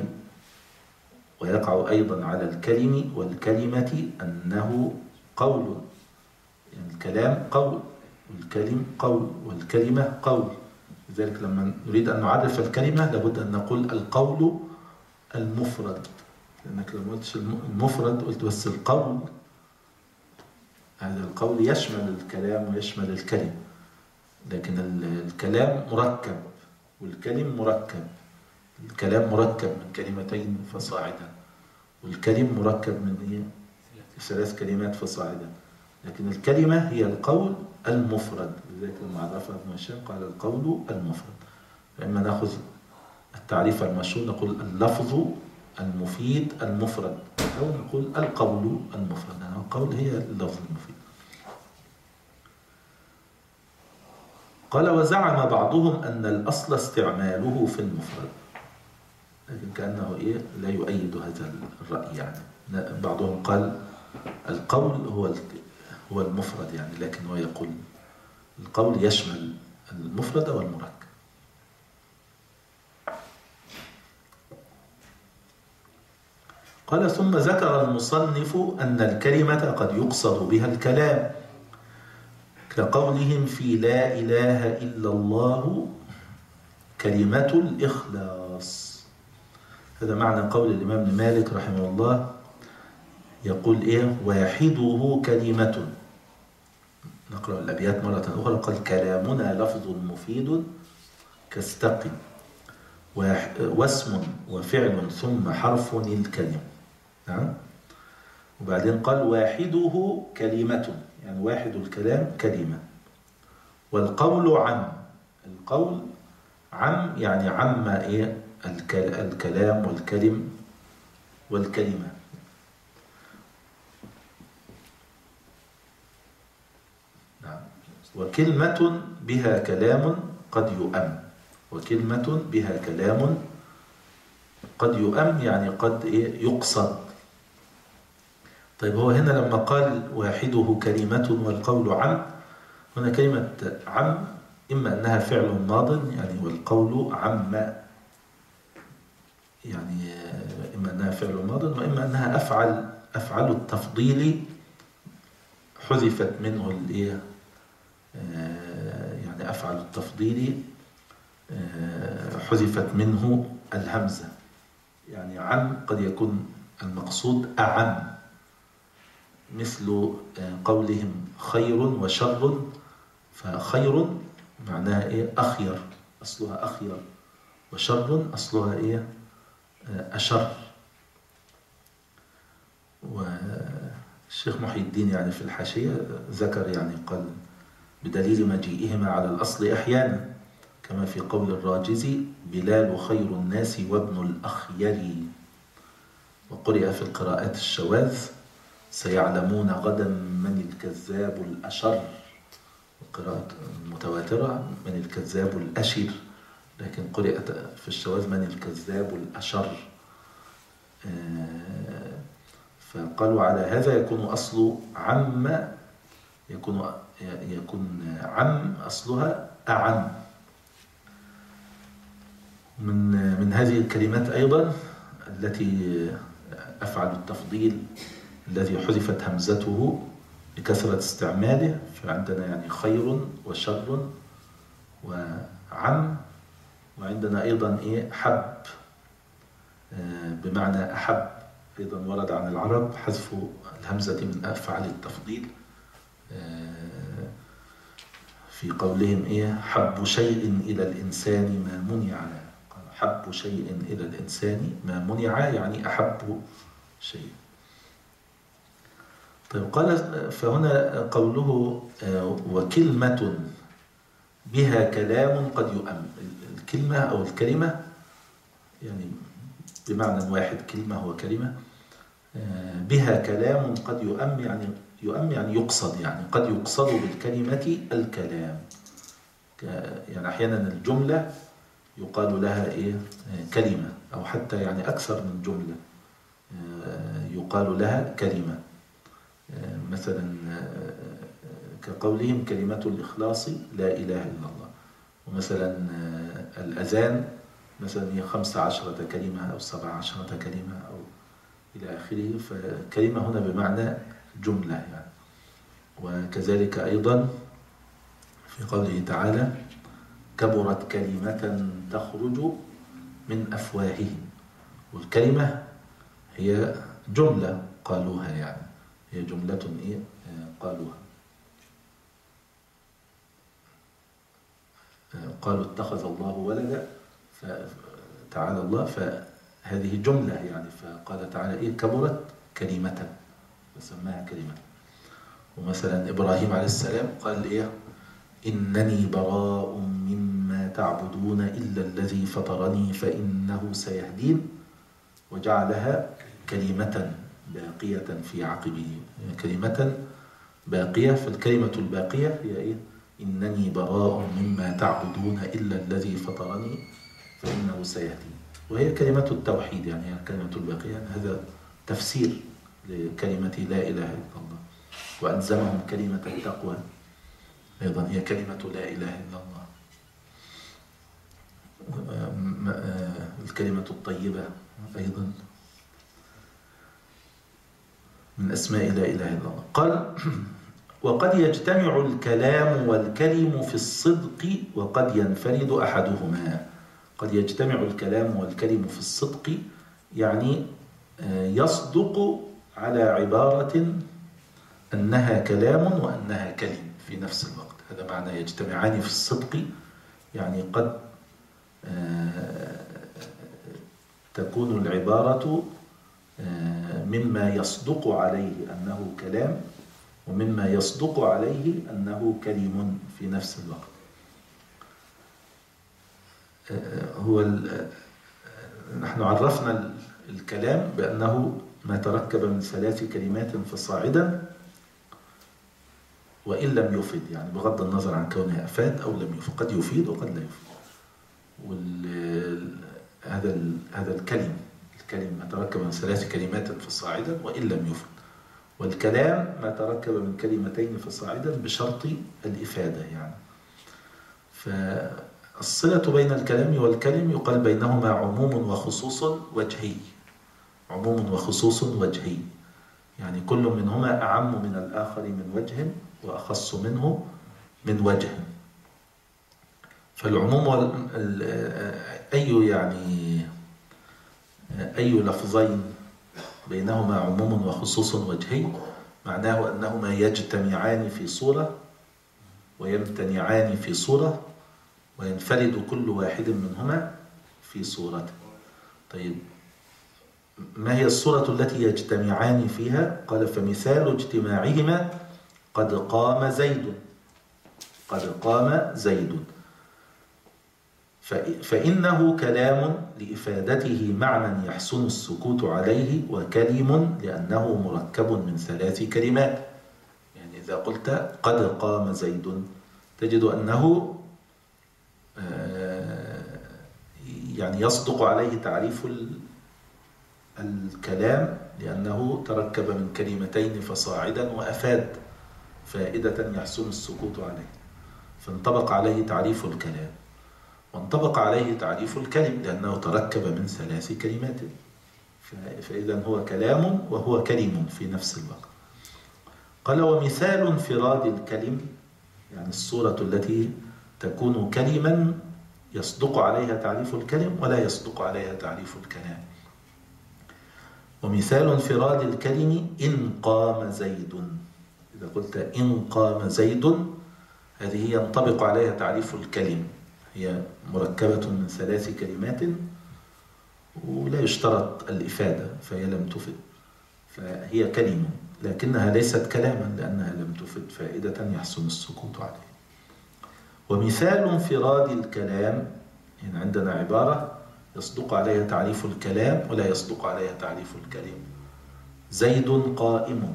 الكلم والكلمة أنه قول. يعني الكلام قول، والكلم قول، والكلمة قول. لذلك لما نريد أن نعرف الكلمة لابد أن نقول القول المفرد، لأنك لو قلتش المفرد قلت بس القول، هذا القول يشمل الكلام ويشمل الكلم. لكن الكلام مركب والكلم مركب. الكلام مركب من كلمتين فصاعدا، والكلم مركب من 3 كلمات فصاعدا. لكن الكلمة هي القول المفرد، لذلك لما عرفها ابن هشام قال القول المفرد. فإما نأخذ التعريف المشهور نقول اللفظ المفيد المفرد، أو نقول القول المفرد، يعني القول هي اللفظ المفيد. قال وزعم بعضهم أن الأصل استعماله في المفرد، لكن كأنه لا يؤيد هذا الرأي. يعني بعضهم قال القول هو المفرد يعني، لكن هو يقول القول يشمل المفرد والمركب. قال ثم ذكر المصنف أن الكلمة قد يقصد بها الكلام، كقولهم في لا إله إلا الله كلمة الإخلاص. هذا معنى قول الإمام ابن مالك رحمه الله، يقول واحده كلمة. نقرأ الأبيات مرة أخرى. قال كلامنا لفظ مفيد كاستقم، واسم وفعل ثم حرف الكلم. نعم. وبعدين قال واحده كلمة، يعني واحد الكلام كلمة. والقول عم، القول عم يعني عم الكلام والكلم والكلمة. نعم. وكلمة بها كلام قد يؤم، وكلمة بها كلام قد يؤم يعني قد يقصد. طيب هو هنا لما قال واحده كلمة والقول عم، هنا كلمة عم إما أنها فعل ماض يعني والقول عم، يعني إما أنها فعل ماض وإما أنها أفعل التفضيل حذفت منه يعني أفعل التفضيل حذفت منه الهمزة. يعني عم قد يكون المقصود أعم، مثل قولهم خير وشر، فخير معناها أخير، أصلها أخير، وشر أصلها أشر. والشيخ محي الدين يعني في الحاشية ذكر يعني قال بدليل مجيئهما على الأصل أحيانا كما في قول الراجزي: بلال خير الناس وابن الأخير. وقرئ في القراءات الشواذ: سيعلمون غدا من الكذاب الأشر. القراءة المتواترة: من الكذاب الأشر، لكن قرئت في الشواذ: من الكذاب الأشر. فقالوا على هذا يكون أصل عم، يكون عم أصلها أعم. من هذه الكلمات أيضا التي أفعل التفضيل الذي حذفت همزته لكثرة استعماله، فعندنا يعني خير وشر وعم، وعندنا أيضا حب بمعنى أحب، أيضا ورد عن العرب حذف الهمزة من أفعال التفضيل في قولهم حب شيء إلى الإنسان ما منع. حب شيء إلى الإنسان ما منع يعني أحب شيء. طيب، قال فهنا قوله وكلمة بها كلام قد يؤم. الكلمة أو الكلمة يعني بمعنى واحد، كلمة هو كلمة، بها كلام قد يؤم، يعني يؤم يعني يقصد، يعني قد يقصد بالكلمة الكلام. يعني أحيانا الجملة يقال لها كلمة، أو حتى يعني أكثر من جملة يقال لها كلمة. مثلا كقولهم كلمة الإخلاص لا إله إلا الله. ومثلا الأذان مثلا هي 15 كلمة أو 17 كلمة أو إلى آخره. فكلمة هنا بمعنى جملة يعني. وكذلك أيضا في قوله تعالى: كبرت كلمة تخرج من أفواههم. والكلمة هي جملة قالوها، يعني هي جملة قالوها. قالوا اتخذ الله ولدا، فتعالى الله، فهذه جملة يعني. فقال تعالى كبرت كلمة، فسماها كلمة. ومثلا إبراهيم عليه السلام قال إنني براء مما تعبدون إلا الذي فطرني فإنه سيهدين، وجعلها كلمة باقية في عقبه، كلمة باقية. فالكلمة الباقية هي إنني براء مما تعبدون إلا الذي فطرني فإنه سيهدين، وهي كلمة التوحيد، يعني هي الكلمة الباقية. هذا تفسير لكلمة لا إله إلا الله. وألزمهم كلمة التقوى، أيضا هي كلمة لا إله إلا الله. الكلمة الطيبة أيضا من أسماء لا إله إلا الله. قال: وقد يجتمع الكلام والكلم في الصدق وقد ينفرد أحدهما. قد يجتمع الكلام والكلم في الصدق، يعني يصدق على عبارة أنها كلام وأنها كلم في نفس الوقت. هذا معنى يجتمعان في الصدق، يعني قد تكون العبارة مما يصدق عليه أنه كلام، ومما يصدق عليه أنه كلم في نفس الوقت. نحن عرفنا الكلام بأنه ما تركب من 3 كلمات فصاعدا وإن لم يفد، يعني بغض النظر عن كونها أفاد أو لم يفد، قد يفيد وقد لا يفيد. هذا الكلم ما تركب من 3 كلمات فصاعدا وإن لم يفد. والكلام ما تركب من 2 فصاعدا بشرط الإفادة يعني. فالصلة بين الكلام والكلم يقال بينهما عموم وخصوص وجهي. عموم وخصوص وجهي، يعني كل منهما أعم من الآخر من وجه وأخص منه من وجه. فالعموم أي لفظين بينهما عموم وخصوص وجهي معناه أنهما يجتمعان في صورة ويمتنعان في صورة، وينفرد كل واحد منهما في صورته. طيب، ما هي الصورة التي يجتمعان فيها؟ قال: فمثال اجتماعهما قد قام زيد. قد قام زيد. فإنه كلام لإفادته معنى يحسن السكوت عليه، وكلم لأنه مركب من 3 كلمات. يعني إذا قلت قد قام زيد تجد أنه يعني يصدق عليه تعريف الكلام لأنه تركب من كلمتين فصاعدا وأفاد فائدة يحسن السكوت عليه، فانطبق عليه تعريف الكلام، وانطبق عليه تعريف الكلم لأنه تركب من 3 كلمات. فإذا هو كلام وهو كلم في نفس الوقت. قال ومثال انفراد الكلم، يعني الصورة التي تكون كلما يصدق عليها تعريف الكلم ولا يصدق عليها تعريف الكلام. ومثال انفراد الكلم إن قام زيد. إذا قلت إن قام زيد هذه ينطبق عليها تعريف الكلم، هي مركبة من 3 كلمات ولا يشترط الإفادة فهي لم تفد، فهي كلمة لكنها ليست كلاما لأنها لم تفد فائدة يحسن السكوت عليه. ومثال انفراد الكلام، يعني عندنا عبارة يصدق عليها تعريف الكلام ولا يصدق عليها تعريف الكلم. زيد قائم،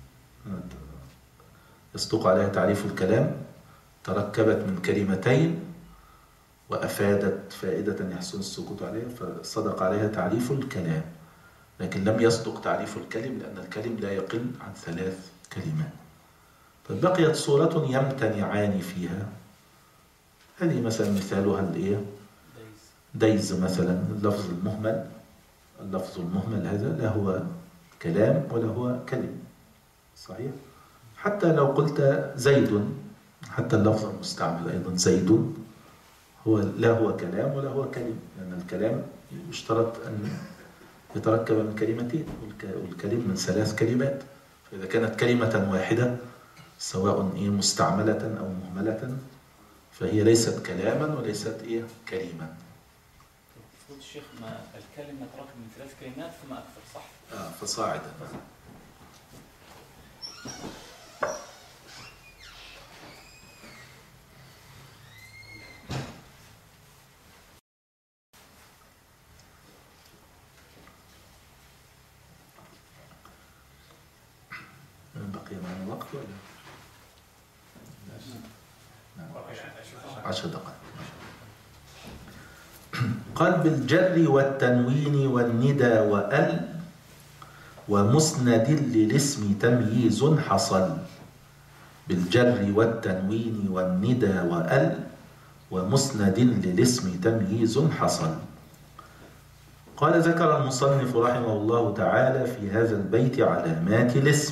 يصدق عليها تعريف الكلام، تركبت من كلمتين وأفادت فائدة يحسن السكوت عليها فصدق عليها تعريف الكلام، لكن لم يصدق تعريف الكلم لأن الكلم لا يقل عن 3 كلمات. طيب بقيت صورة يمتنعان فيها، هذه مثلا مثالها الإيه؟ ديز مثلا، اللفظ المهمل هذا لا هو كلام ولا هو كلم، صحيح؟ حتى لو قلت زيد، حتى اللفظ المستعمل أيضا زيد لا هو كلام ولا هو كلم، لأن الكلام يشترط أن يتركب من كلمتين والكلم من 3 كلمات. فإذا كانت كلمة واحدة سواء مستعملة أو مهملة فهي ليست كلاما وليست كلمة. المفروض الشيخ ما الكلمة تركب من 3 كلمات فما أكثر، صح؟ فصاعدا. بقي معنا وقت ولا؟ 10 دقائق. قال بالجر والتنوين والندى وأل ومسند للاسم تمييز حصل. بالجر والتنوين والندى وأل ومسند للاسم تمييز حصل. قال ذكر المصنف رحمه الله تعالى في هذا البيت علامات الاسم،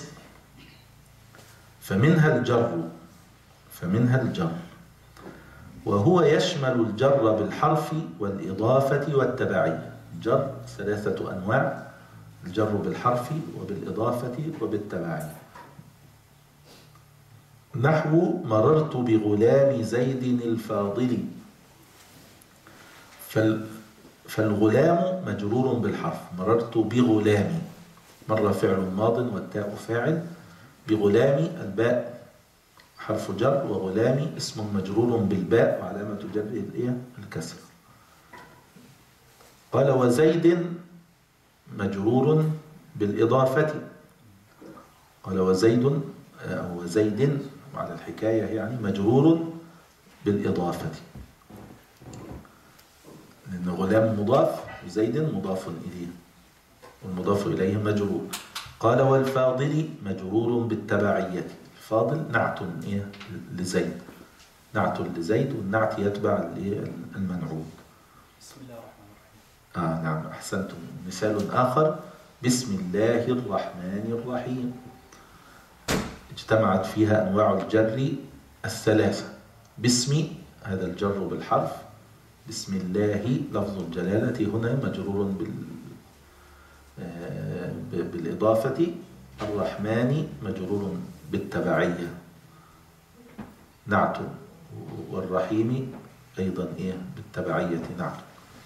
فمنها الجر وهو يشمل الجر بالحرف والإضافة والتبعية. الجر 3 أنواع: الجر بالحرف وبالإضافة وبالتبعية. نحو مررت بغلام زيد الفاضل، فالغلام مجرور بالحرف. مررت بغلام، مر فعل ماض والتاء فاعل، بغلام الباء حرف جر، وغلام اسم مجرور بالباء وعلامة جره الكسر. قال وزيد مجرور بالإضافة. قال وزيد على الحكاية يعني مجرور بالإضافة، لأن غلام مضاف وزيد مضاف إليه والمضاف إليه مجرور. قال والفاضل مجرور بالتبعية. الفاضل نعت لزيد، نعت لزيد والنعت يتبع المنعوت. بسم الله الرحمن الرحيم. نعم أحسنتم. مثال آخر: بسم الله الرحمن الرحيم، اجتمعت فيها أنواع الجر 3. باسم هذا الجر بالحرف، بسم الله لفظ الجلالة هنا مجرور بالإضافة، الرحمن مجرور بالتبعية نعت، والرحيم أيضا بالتبعية نعت.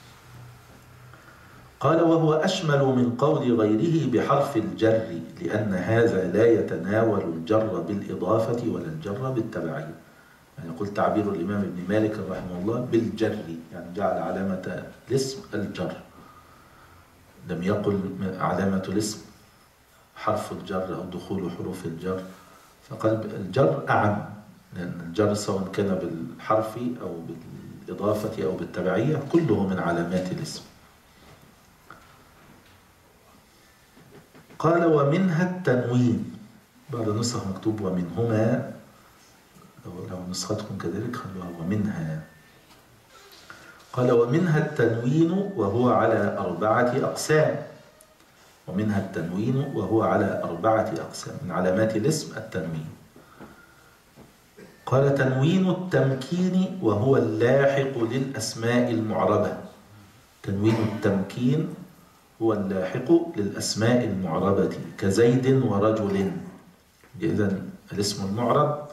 قال وهو أشمل من قول غيره بحرف الجر، لأن هذا لا يتناول الجر بالإضافة ولا الجر بالتبعية. يعني قلت تعبير الإمام ابن مالك رحمه الله بالجر، يعني جعل علامة الاسم الجر، لم يقل علامة الاسم حرف الجر أو دخول حروف الجر، فقال الجر أعم، لأن الجر سواء كان بالحرف أو بالإضافة أو بالتبعية كله من علامات الاسم. قال ومنها التنوين، بعد نسخ مكتوب ومنهما، لو نسختكم كذلك خلوها ومنها. قال ومنها التنوين وهو على 4 أقسام، ومنها التنوين وهو على 4 أقسام، من علامات الاسم التنوين. قال تنوين التمكين وهو اللاحق للأسماء المعربة، تنوين التمكين هو اللاحق للأسماء المعربة كزيد ورجل. إذن الاسم المعرب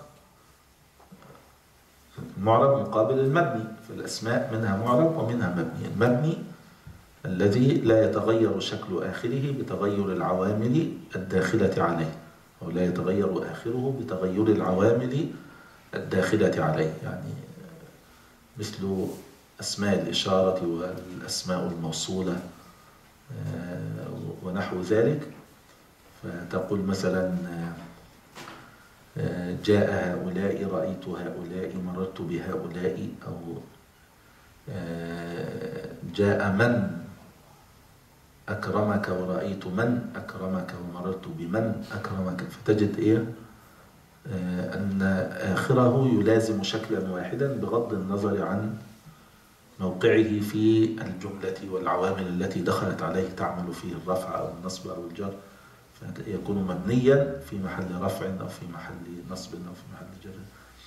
مقابل المبني، فالأسماء منها معرب ومنها مبني. المبني الذي لا يتغير شكل آخره بتغير العوامل الداخلة عليه، أو لا يتغير آخره بتغير العوامل الداخلة عليه، يعني مثل أسماء الإشارة والأسماء الموصولة ونحو ذلك. فتقول مثلا جاء هؤلاء، رأيت هؤلاء، مررت بهؤلاء، أو جاء من أكرمك ورأيت من أكرمك ومررت بمن أكرمك. فتجد أن آخره يلازم شكلا واحدا بغض النظر عن موقعه في الجملة والعوامل التي دخلت عليه تعمل فيه الرفع أو النصب أو الجر، فيكون مبنيا في محل رفع أو في محل نصب أو في محل جر.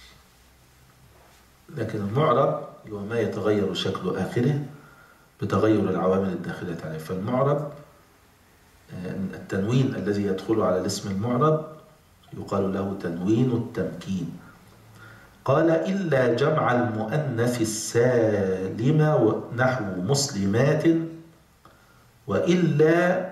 لكن المعرب هو ما يتغير شكل آخره بتغير العوامل الداخلة عليه. فالمعرب التنوين الذي يدخل على الاسم المعرب يقال له تنوين التمكين. قال إلا جمع المؤنث السالم نحو مسلمات، وإلا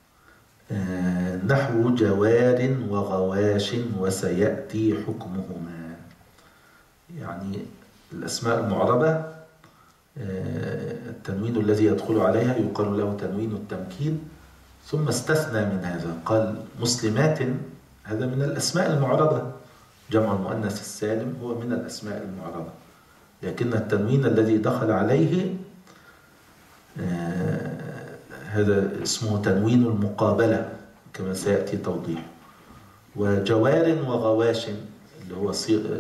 نحو جوار وغواش وسيأتي حكمهما. يعني الأسماء المعربة التنوين الذي يدخل عليها يقال له تنوين التمكين، ثم استثنى من هذا قال مسلمات، هذا من الأسماء المعربة، جمع المؤنث السالم هو من الأسماء المعربة، لكن التنوين الذي دخل عليه هذا اسمه تنوين المقابلة كما سيأتي توضيح. وجوار وغواش اللي هو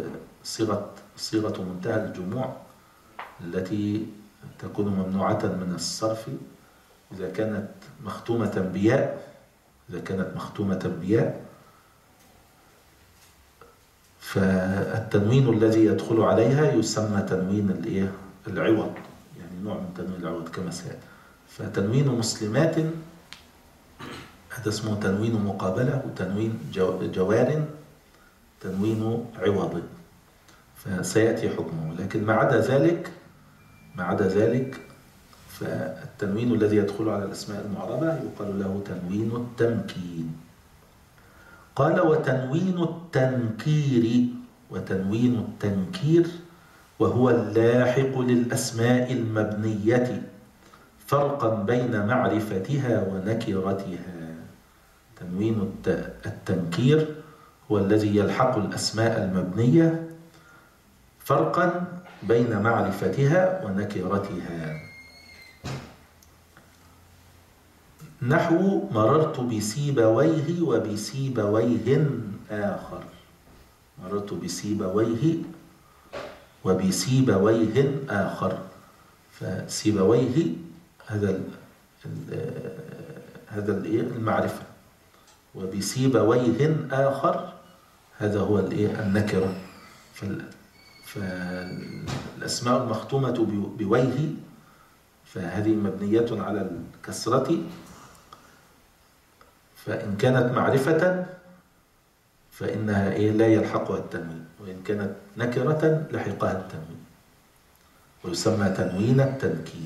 صيغة منتهى الجموع التي تكون ممنوعة من الصرف إذا كانت مختومة بياء، فالتنوين الذي يدخل عليها يسمى تنوين العوض، يعني نوع من تنوين العوض كما سيأتي. فتنوين مسلمات هذا اسمه تنوين مقابلة، وتنوين جوار تنوين عوض، فسيأتي حكمه. لكن ما عدا ذلك فالتنوين الذي يدخل على الأسماء المعربة يقال له تنوين التمكين. قال وتنوين التنكير وهو اللاحق للأسماء المبنية فرقا بين معرفتها ونكرتها. تنوين التنكير هو الذي يلحق الأسماء المبنية فرقا بين معرفتها ونكرتها. نحو مررت بسيبويه وبسيبويه آخر، مررت بسيبويه وبسيبويه آخر. فسيبويه هذا المعرفة، وبسيبويه آخر هذا هو النكرة. فالأسماء المختومة بويه فهذه مبنية على الكسرة، فإن كانت معرفة فإنها لا يلحقها التنوين، وإن كانت نكرة لحقها التنوين، ويسمى تنوين التنكير.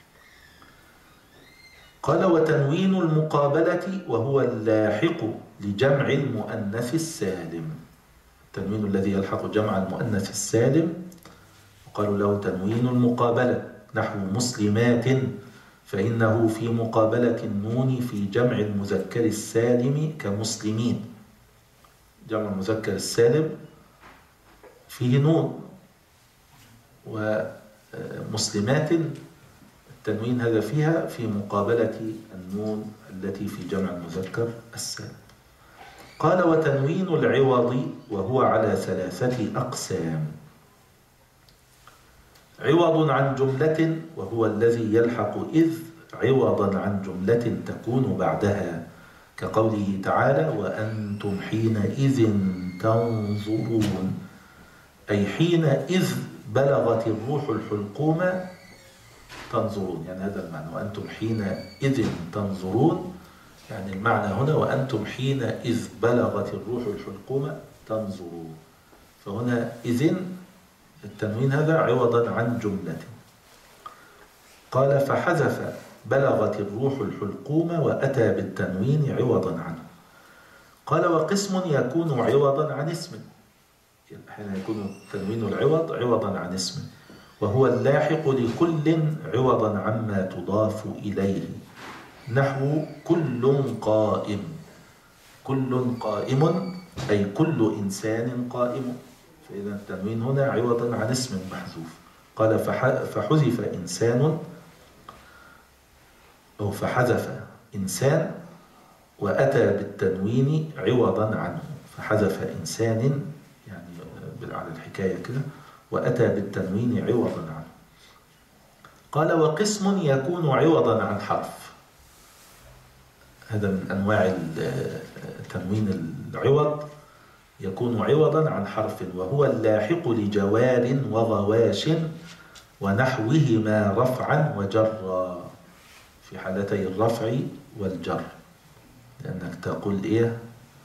قال وتنوين المقابلة وهو اللاحق لجمع المؤنث السالم. التنوين الذي يلحق جمع المؤنث السالم وقالوا له تنوين المقابلة، نحو مسلمات، فإنه في مقابلة النون في جمع المذكر السالم كمسلمين. جمع المذكر السالم فيه نون، ومسلمات التنوين هذا فيها في مقابلة النون التي في جمع المذكر السالم. قال وتنوين العوض وهو على 3 أقسام: عوض عن جملة وهو الذي يلحق إذ عوضا عن جملة تكون بعدها، كقوله تعالى وأنتم حينئذ تنظرون، أي حينئذ بلغت الروح الحلقوم تنظرون، يعني هذا المعنى. وأنتم حينئذ تنظرون يعني المعنى هنا وأنتم حينئذ بلغت الروح الحلقوم تنظرون. فهنا إذن التنوين هذا عوضا عن جملة. قال فحذف بلغت الروح الحلقوم وأتى بالتنوين عوضا عنه. قال وقسم يكون عوضا عن اسم، حين يكون تنوين العوض عوضا عن اسم، وهو اللاحق لكل عوضا عما تضاف إليه، نحو كل قائم. كل قائم أي كل إنسان قائم، فإذا التنوين هنا عوضا عن اسم محذوف. قال فحذف إنسان أو فحذف إنسان وأتى بالتنوين عوضا عنه، فحذف إنسان يعني على الحكاية كده وأتى بالتنوين عوضا عنه. قال وقسم يكون عوضا عن حرف، هذا من أنواع تنوين العوض، يكون عوضا عن حرف، وهو اللاحق لجوار وغواش ونحوهما رفعا وجرا، في حالتي الرفع والجر، لأنك تقول إيه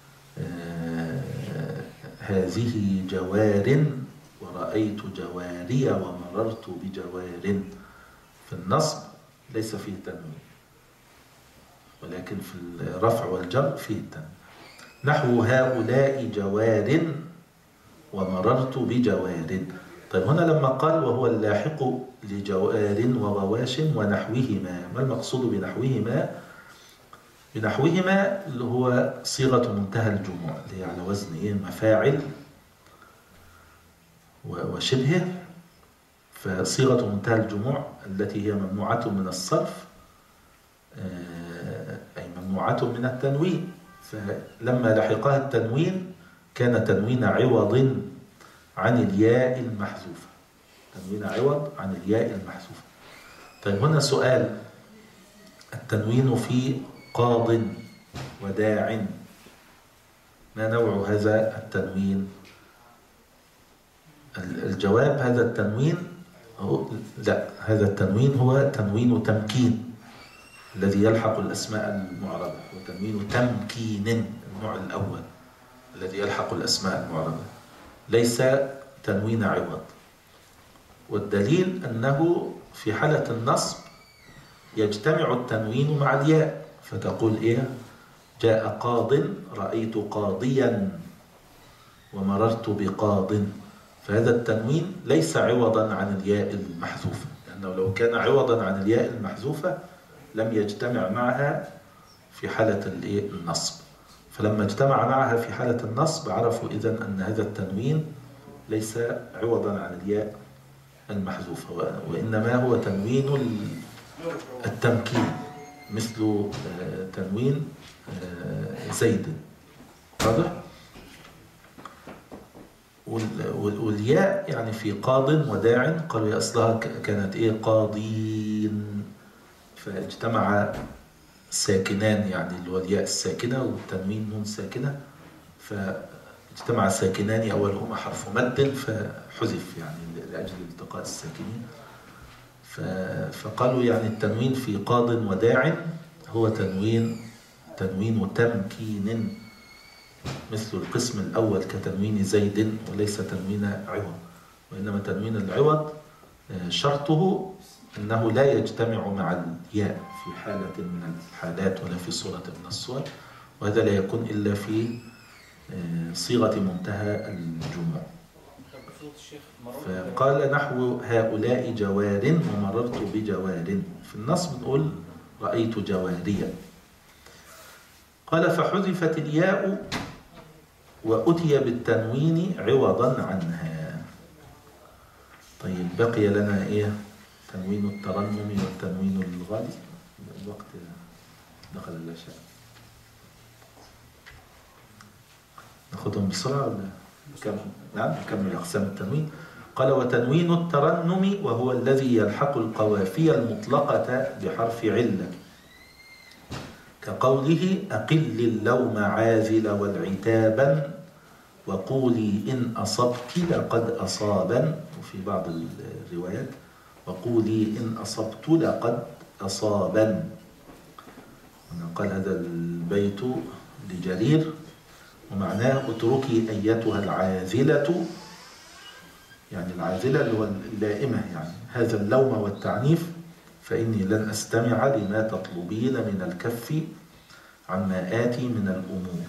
هذه جوار ورأيت جواري ومررت بجوار. في النصب ليس فيه تنوين، ولكن في الرفع والجر فيه التنوين. نحو هؤلاء جوار ومررت بجوار. طيب هنا لما قال وهو اللاحق لجوار وغواش ونحوهما، ما المقصود بنحوهما؟ بنحوهما اللي هو صيغة منتهى الجموع، اللي هي على وزن إيه؟ مفاعل وشبهه. فصيغة منتهى الجموع التي هي ممنوعة من الصرف أي ممنوعة من التنوين، فلما لحقها التنوين كان تنوين عوض عن الياء المحذوفة، تنوين عوض عن الياء المحذوفة. طيب هنا سؤال: التنوين في قاض وداع، ما نوع هذا التنوين؟ الجواب هذا التنوين لا، هذا التنوين هو تنوين تمكين الذي يلحق الأسماء المعربة، وتنوين تمكين النوع الأول الذي يلحق الأسماء المعربة، ليس تنوين عوض. والدليل أنه في حالة النصب يجتمع التنوين مع الياء، فتقول إيه؟ جاء قاض رأيت قاضيا ومررت بقاض، فهذا التنوين ليس عوضا عن الياء المحذوفة، لأنه لو كان عوضا عن الياء المحذوفة لم يجتمع معها في حالة النصب، فلما اجتمع معها في حالة النصب عرفوا إذن أن هذا التنوين ليس عوضا عن الياء المحذوفة، وإنما هو تنوين التمكين، مثل تنوين زيد. واضح؟ والياء يعني في قاض وداع قالوا يا أصلها كانت إيه؟ قاضين، فاجتمع ساكنان، يعني اللي هو الياء الساكنة والتنوين نون ساكنة، فاجتمع ساكنان أولهما حرف مد فحذف يعني لأجل التقاء الساكنين. فقالوا يعني التنوين في قاض وداع هو تنوين تمكين، مثل القسم الأول كتنوين زيد، وليس تنوين عوض. وإنما تنوين العوض شرطه أنه لا يجتمع مع الياء في حالة من الحالات ولا في صورة من الصور، وهذا لا يكون إلا في صيغة منتهى الجموع. فقال نحو هؤلاء جوار ومررت بجوار، في النص بنقول رأيت جواريا. قال فحذفت الياء وأتي بالتنوين عوضا عنها. طيب بقي لنا إيه؟ تنوين الترنم والتنوين الغالي. الوقت دخل العشاء، ناخدهم بسرعة ولا نكمل؟ نعم نكمل أقسام التنوين. قال وتنوين الترنم وهو الذي يلحق القوافي المطلقة بحرف علة، كقوله أقل اللوم عاذل والعتابا وقولي إن أصبت لقد أصابا، وفي بعض الروايات وقولي إن أصبت لقد أصابا. قال هذا البيت لجرير ومعناه اتركي أيتها العاذلة، يعني العاذلة اللي هو اللائمة، يعني هذا اللوم والتعنيف، فإني لن أستمع لما تطلبين من الكف عما آتي من الأمور،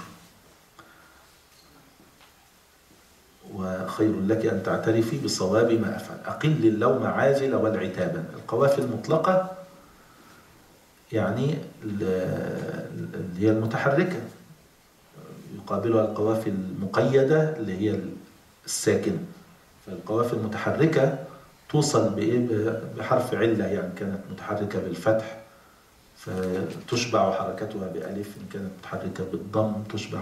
وخير لك أن تعترفي بصواب ما أفعل. أقل اللوم عاذل والعتابا، القوافي المطلقة يعني اللي هي المتحركة، يقابلها القوافي المقيدة اللي هي الساكنة. فالقوافي المتحركة توصل بحرف علة، يعني كانت متحركة بالفتح فتشبع حركتها بألف، إن كانت متحركة بالضم تشبع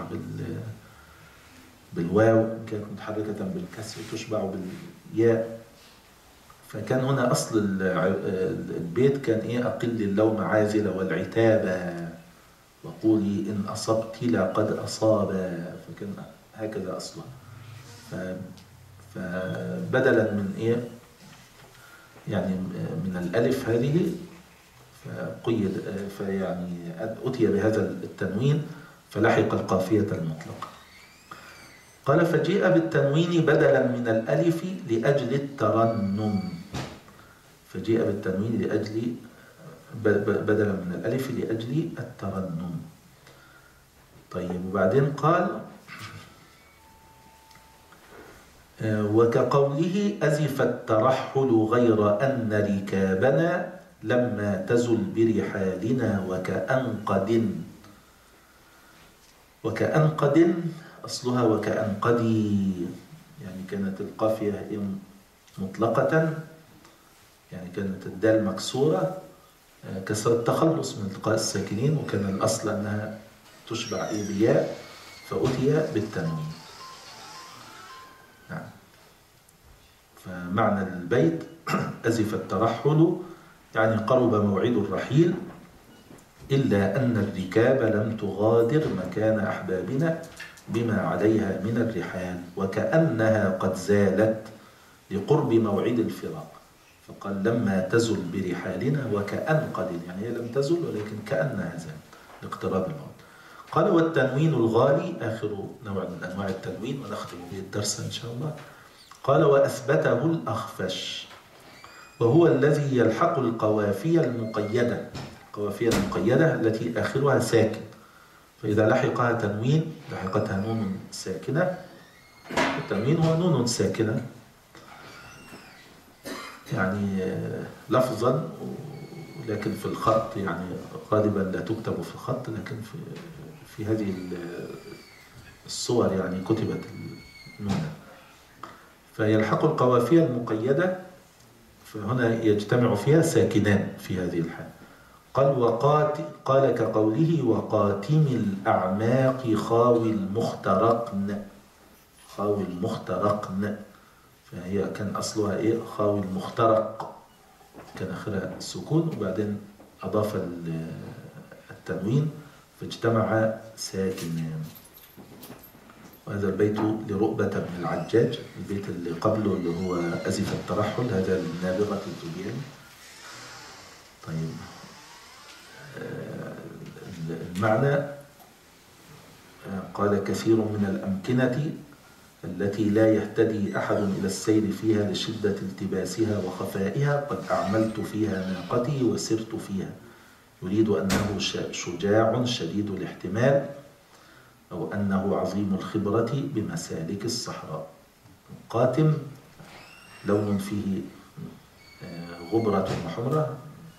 بالواو، إن كانت متحركة بالكسر تشبع بالياء. فكان هنا أصل البيت كان إيه؟ أقل اللوم عاذل والعتابا وقولي إن أصبت لقد أصابا، فكان هكذا أصلا. فبدلا من إيه؟ يعني من الألف هذه فقيد، فيعني أتي بهذا التنوين فلحق القافية المطلقة. قال فجيء بالتنوين بدلا من الألف لأجل الترنم، فجيء بالتنوين لأجل بدلا من الألف لأجل الترنم. طيب وبعدين قال وكقوله أزف الترحل غير أن ركابنا لما تزل برحالنا وكأنقد أصلها وكأنقدي، يعني كانت القافية مطلقة، يعني كانت الدال مكسورة كسر التخلص من التقاء الساكنين، وكان الأصل أنها تشبع بياء فأتي بالتنوين. نعم. فمعنى البيت أزف الترحل يعني قرب موعد الرحيل، إلا أن الركاب لم تغادر مكان أحبابنا بما عليها من الرحال، وكأنها قد زالت لقرب موعد الفراق، فقال لما تزل برحالنا وكأنقد، يعني هي لم تزل ولكن كأنها زالت لاقتراب الموت. قال والتنوين الغالي آخر نوع من أنواع التنوين ونختم به الدرس إن شاء الله. قال وأثبته الأخفش وهو الذي يلحق القوافي المقيدة، القوافي المقيدة التي آخرها ساكن، فإذا لحقها تنوين لحقتها نون ساكنة، التنوين هو نون ساكنة يعني لفظا، لكن في الخط يعني غالبا لا تكتب في الخط، لكن في هذه الصور يعني كتبت النون. فيلحق القوافي المقيدة، فهنا يجتمع فيها ساكنان في هذه الحال. قال كقوله وقاتم الأعماق خاوي المخترقن، فهي كان أصلها إيه؟ خاوي المخترق، كان آخرها السكون وبعدين أضاف التنوين فاجتمع ساكنان. وهذا البيت لرؤبة بن العجاج، البيت اللي قبله اللي هو أزف الترحل، هذا النابغة الزبياني. طيب المعنى قال كثير من الأمكنة التي لا يهتدي أحد إلى السير فيها لشدة التباسها وخفائها قد أعملت فيها ناقتي وسرت فيها، يريد أنه شجاع شديد الاحتمال، أو أنه عظيم الخبرة بمسالك الصحراء. قاتم لون فيه غبرة وحمرة،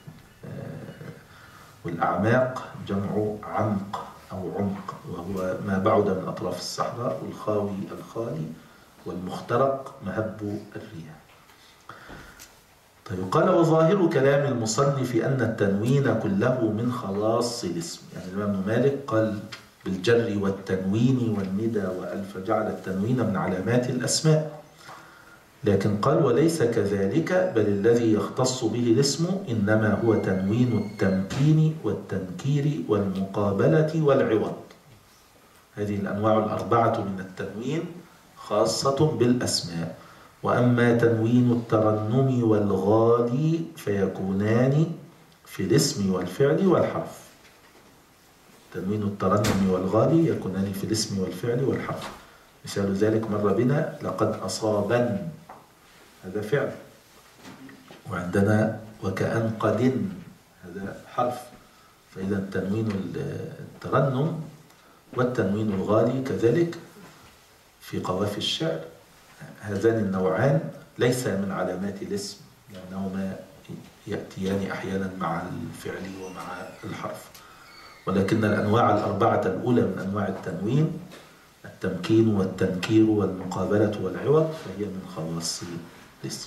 والأعماق جمع عمق أو عمق، وهو ما بعد من أطراف الصحراء، والخاوي الخالي، والمخترق مهب الرياح. طيب قال وظاهر كلام المصنف أن التنوين كله من خواص الاسم. يعني الإمام مالك قال بالجر والتنوين والندى وألف جعل التنوين من علامات الأسماء، لكن قال وليس كذلك، بل الذي يختص به الاسم إنما هو تنوين التمكين والتنكير والمقابلة والعوض. هذه الأنواع الأربعة من التنوين خاصة بالأسماء. وأما تنوين الترنم والغالي فيكونان في الاسم والفعل والحرف. تنوين الترنم والغالي يكونان في الاسم والفعل والحرف. مثال ذلك مر بنا لقد أصابن، هذا فعل، وعندنا وكأن قد، هذا حرف. فإذا تنوين الترنم والتنوين الغالي كذلك في قوافي الشعر، هذان النوعان ليس من علامات الاسم، لأنهما يأتيان أحيانا مع الفعل ومع الحرف. ولكن الأنواع الأربعة الأولى من أنواع التنوين، التمكين والتنكير والمقابلة والعوض، فهي من خواص الاسم.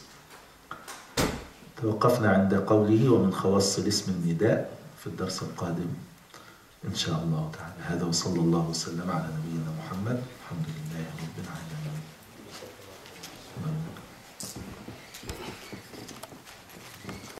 توقفنا عند قوله ومن خواص الاسم النداء. في الدرس القادم إن شاء الله تعالى. هذا وصلى الله وسلم على نبينا محمد. الحمد لله.